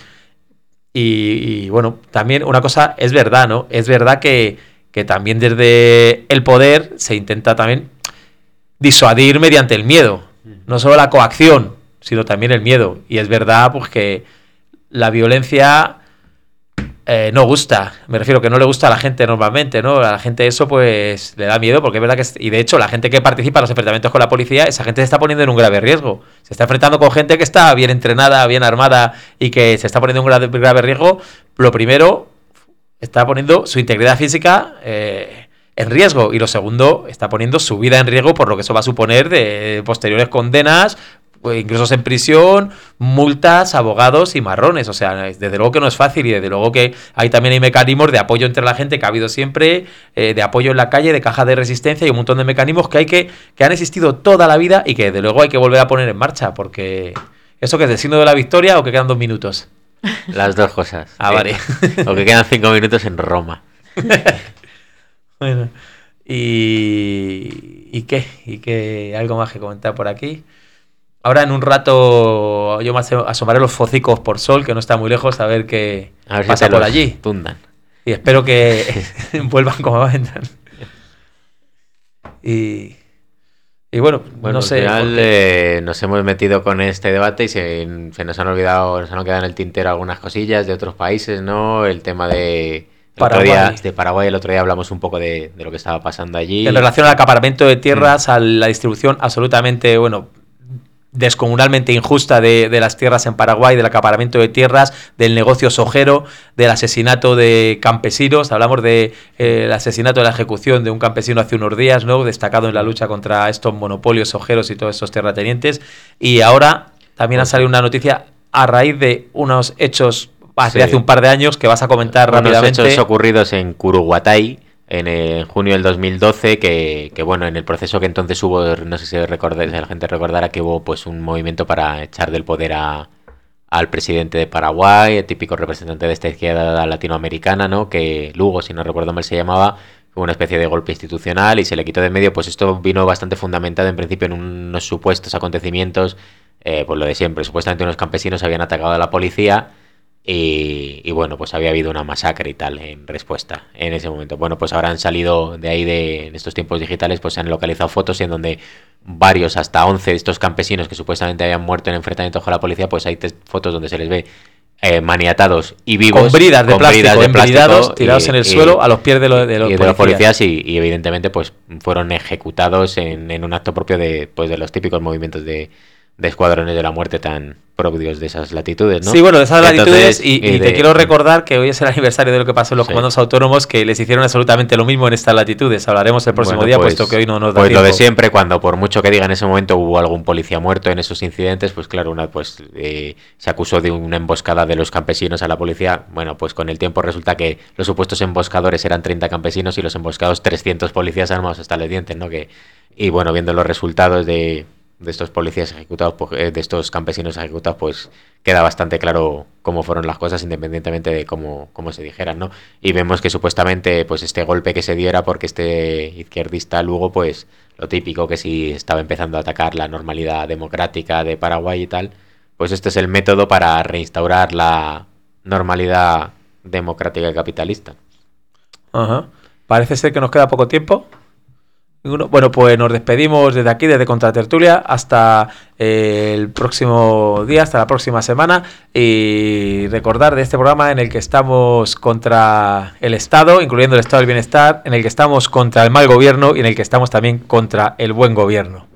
Y, y bueno, también una cosa es verdad, ¿no? Es verdad que, que también desde el poder se intenta también disuadir mediante el miedo. No solo la coacción, sino también el miedo. Y es verdad, pues, que la violencia eh, no gusta. Me refiero que no le gusta a la gente normalmente, ¿no? A la gente eso, pues, le da miedo, porque es verdad que... Y de hecho, la gente que participa en los enfrentamientos con la policía, esa gente se está poniendo en un grave riesgo. Se está enfrentando con gente que está bien entrenada, bien armada, y que se está poniendo en un grave, grave riesgo. Lo primero, está poniendo su integridad física... Eh, en riesgo, y lo segundo, está poniendo su vida en riesgo por lo que eso va a suponer de posteriores condenas, ingresos en prisión, multas, abogados y marrones. O sea, desde luego que no es fácil, y desde luego que hay también hay mecanismos de apoyo entre la gente que ha habido siempre, eh, de apoyo en la calle, de caja de resistencia, y un montón de mecanismos que hay que, que han existido toda la vida y que desde luego hay que volver a poner en marcha, porque ¿eso que es el signo de la victoria o que quedan dos minutos? Las dos cosas. Ah, vale. O que quedan cinco minutos en Roma. Bueno, y, ¿y qué? ¿Y qué? ¿Algo más que comentar por aquí? Ahora en un rato yo me asomaré los focicos por Sol, que no está muy lejos, a ver qué a ver pasa si por allí. Tundan. Y espero que vuelvan como van. Y, y bueno, bueno, no sé. Al final eh, nos hemos metido con este debate y se, se nos han olvidado, nos han quedado en el tintero algunas cosillas de otros países, ¿no? El tema de... El Paraguay. Otro día, de Paraguay, el otro día hablamos un poco de, de lo que estaba pasando allí. En relación al acaparamiento de tierras, mm. a la distribución absolutamente, bueno, descomunalmente injusta de, de las tierras en Paraguay, del acaparamiento de tierras, del negocio sojero, del asesinato de campesinos. Hablamos del de, eh, asesinato de la ejecución de un campesino hace unos días, ¿no?, destacado en la lucha contra estos monopolios sojeros y todos estos terratenientes. Y ahora también ha salido una noticia a raíz de unos hechos... Sí. Hace un par de años que vas a comentar unos rápidamente. Hechos ocurridos en Curuguatay en, eh, en junio del dos mil doce, que, que bueno, en el proceso que entonces hubo, no sé si, recordáis, si la gente recordará que hubo pues un movimiento para echar del poder a, al presidente de Paraguay, el típico representante de esta izquierda latinoamericana, ¿no?, que Lugo, si no recuerdo mal, se llamaba. Hubo una especie de golpe institucional y se le quitó de en medio. Pues esto vino bastante fundamentado en principio en unos supuestos acontecimientos, eh, pues lo de siempre. Supuestamente unos campesinos habían atacado a la policía. Y, y bueno, pues había habido una masacre y tal en respuesta en ese momento. Bueno, pues ahora han salido de ahí, de en estos tiempos digitales, pues se han localizado fotos en donde varios, hasta once de estos campesinos que supuestamente habían muerto en enfrentamientos con la policía, pues hay fotos donde se les ve eh, maniatados y vivos. Con bridas de con plástico, bridas de embridados, plástico tirados y- en el y- suelo a los pies de, lo- de los y de policías. los policías y, y evidentemente pues fueron ejecutados en, en un acto propio de pues de los típicos movimientos de, de escuadrones de la muerte tan propios de esas latitudes, ¿no? Sí, bueno, de esas Entonces, latitudes y, y y te de- quiero recordar que hoy es el aniversario de lo que pasó en los Sí. comandos autónomos, que les hicieron absolutamente lo mismo en estas latitudes. Hablaremos el próximo Bueno, día, pues- puesto que hoy no nos da Pues lo de tiempo. siempre, cuando por mucho que diga en ese momento hubo algún policía muerto en esos incidentes, pues claro, una pues eh, se acusó de una emboscada de los campesinos a la policía. Bueno, pues con el tiempo resulta que los supuestos emboscadores eran treinta campesinos y los emboscados trescientos policías armados hasta los dientes, ¿no? Que, y bueno, viendo los resultados de, de estos policías ejecutados, pues, eh, de estos campesinos ejecutados, pues queda bastante claro cómo fueron las cosas independientemente de cómo, cómo se dijeran, ¿no? Y vemos que supuestamente pues este golpe que se diera porque este izquierdista Lugo, pues lo típico, que si estaba empezando a atacar la normalidad democrática de Paraguay y tal, pues este es el método para reinstaurar la normalidad democrática y capitalista. Ajá. Parece ser que nos queda poco tiempo. Ninguno. Bueno, pues nos despedimos desde aquí, desde Contratertulia, hasta eh, el próximo día, hasta la próxima semana. Y recordar de este programa en el que estamos contra el Estado, incluyendo el Estado del Bienestar, en el que estamos contra el mal gobierno y en el que estamos también contra el buen gobierno.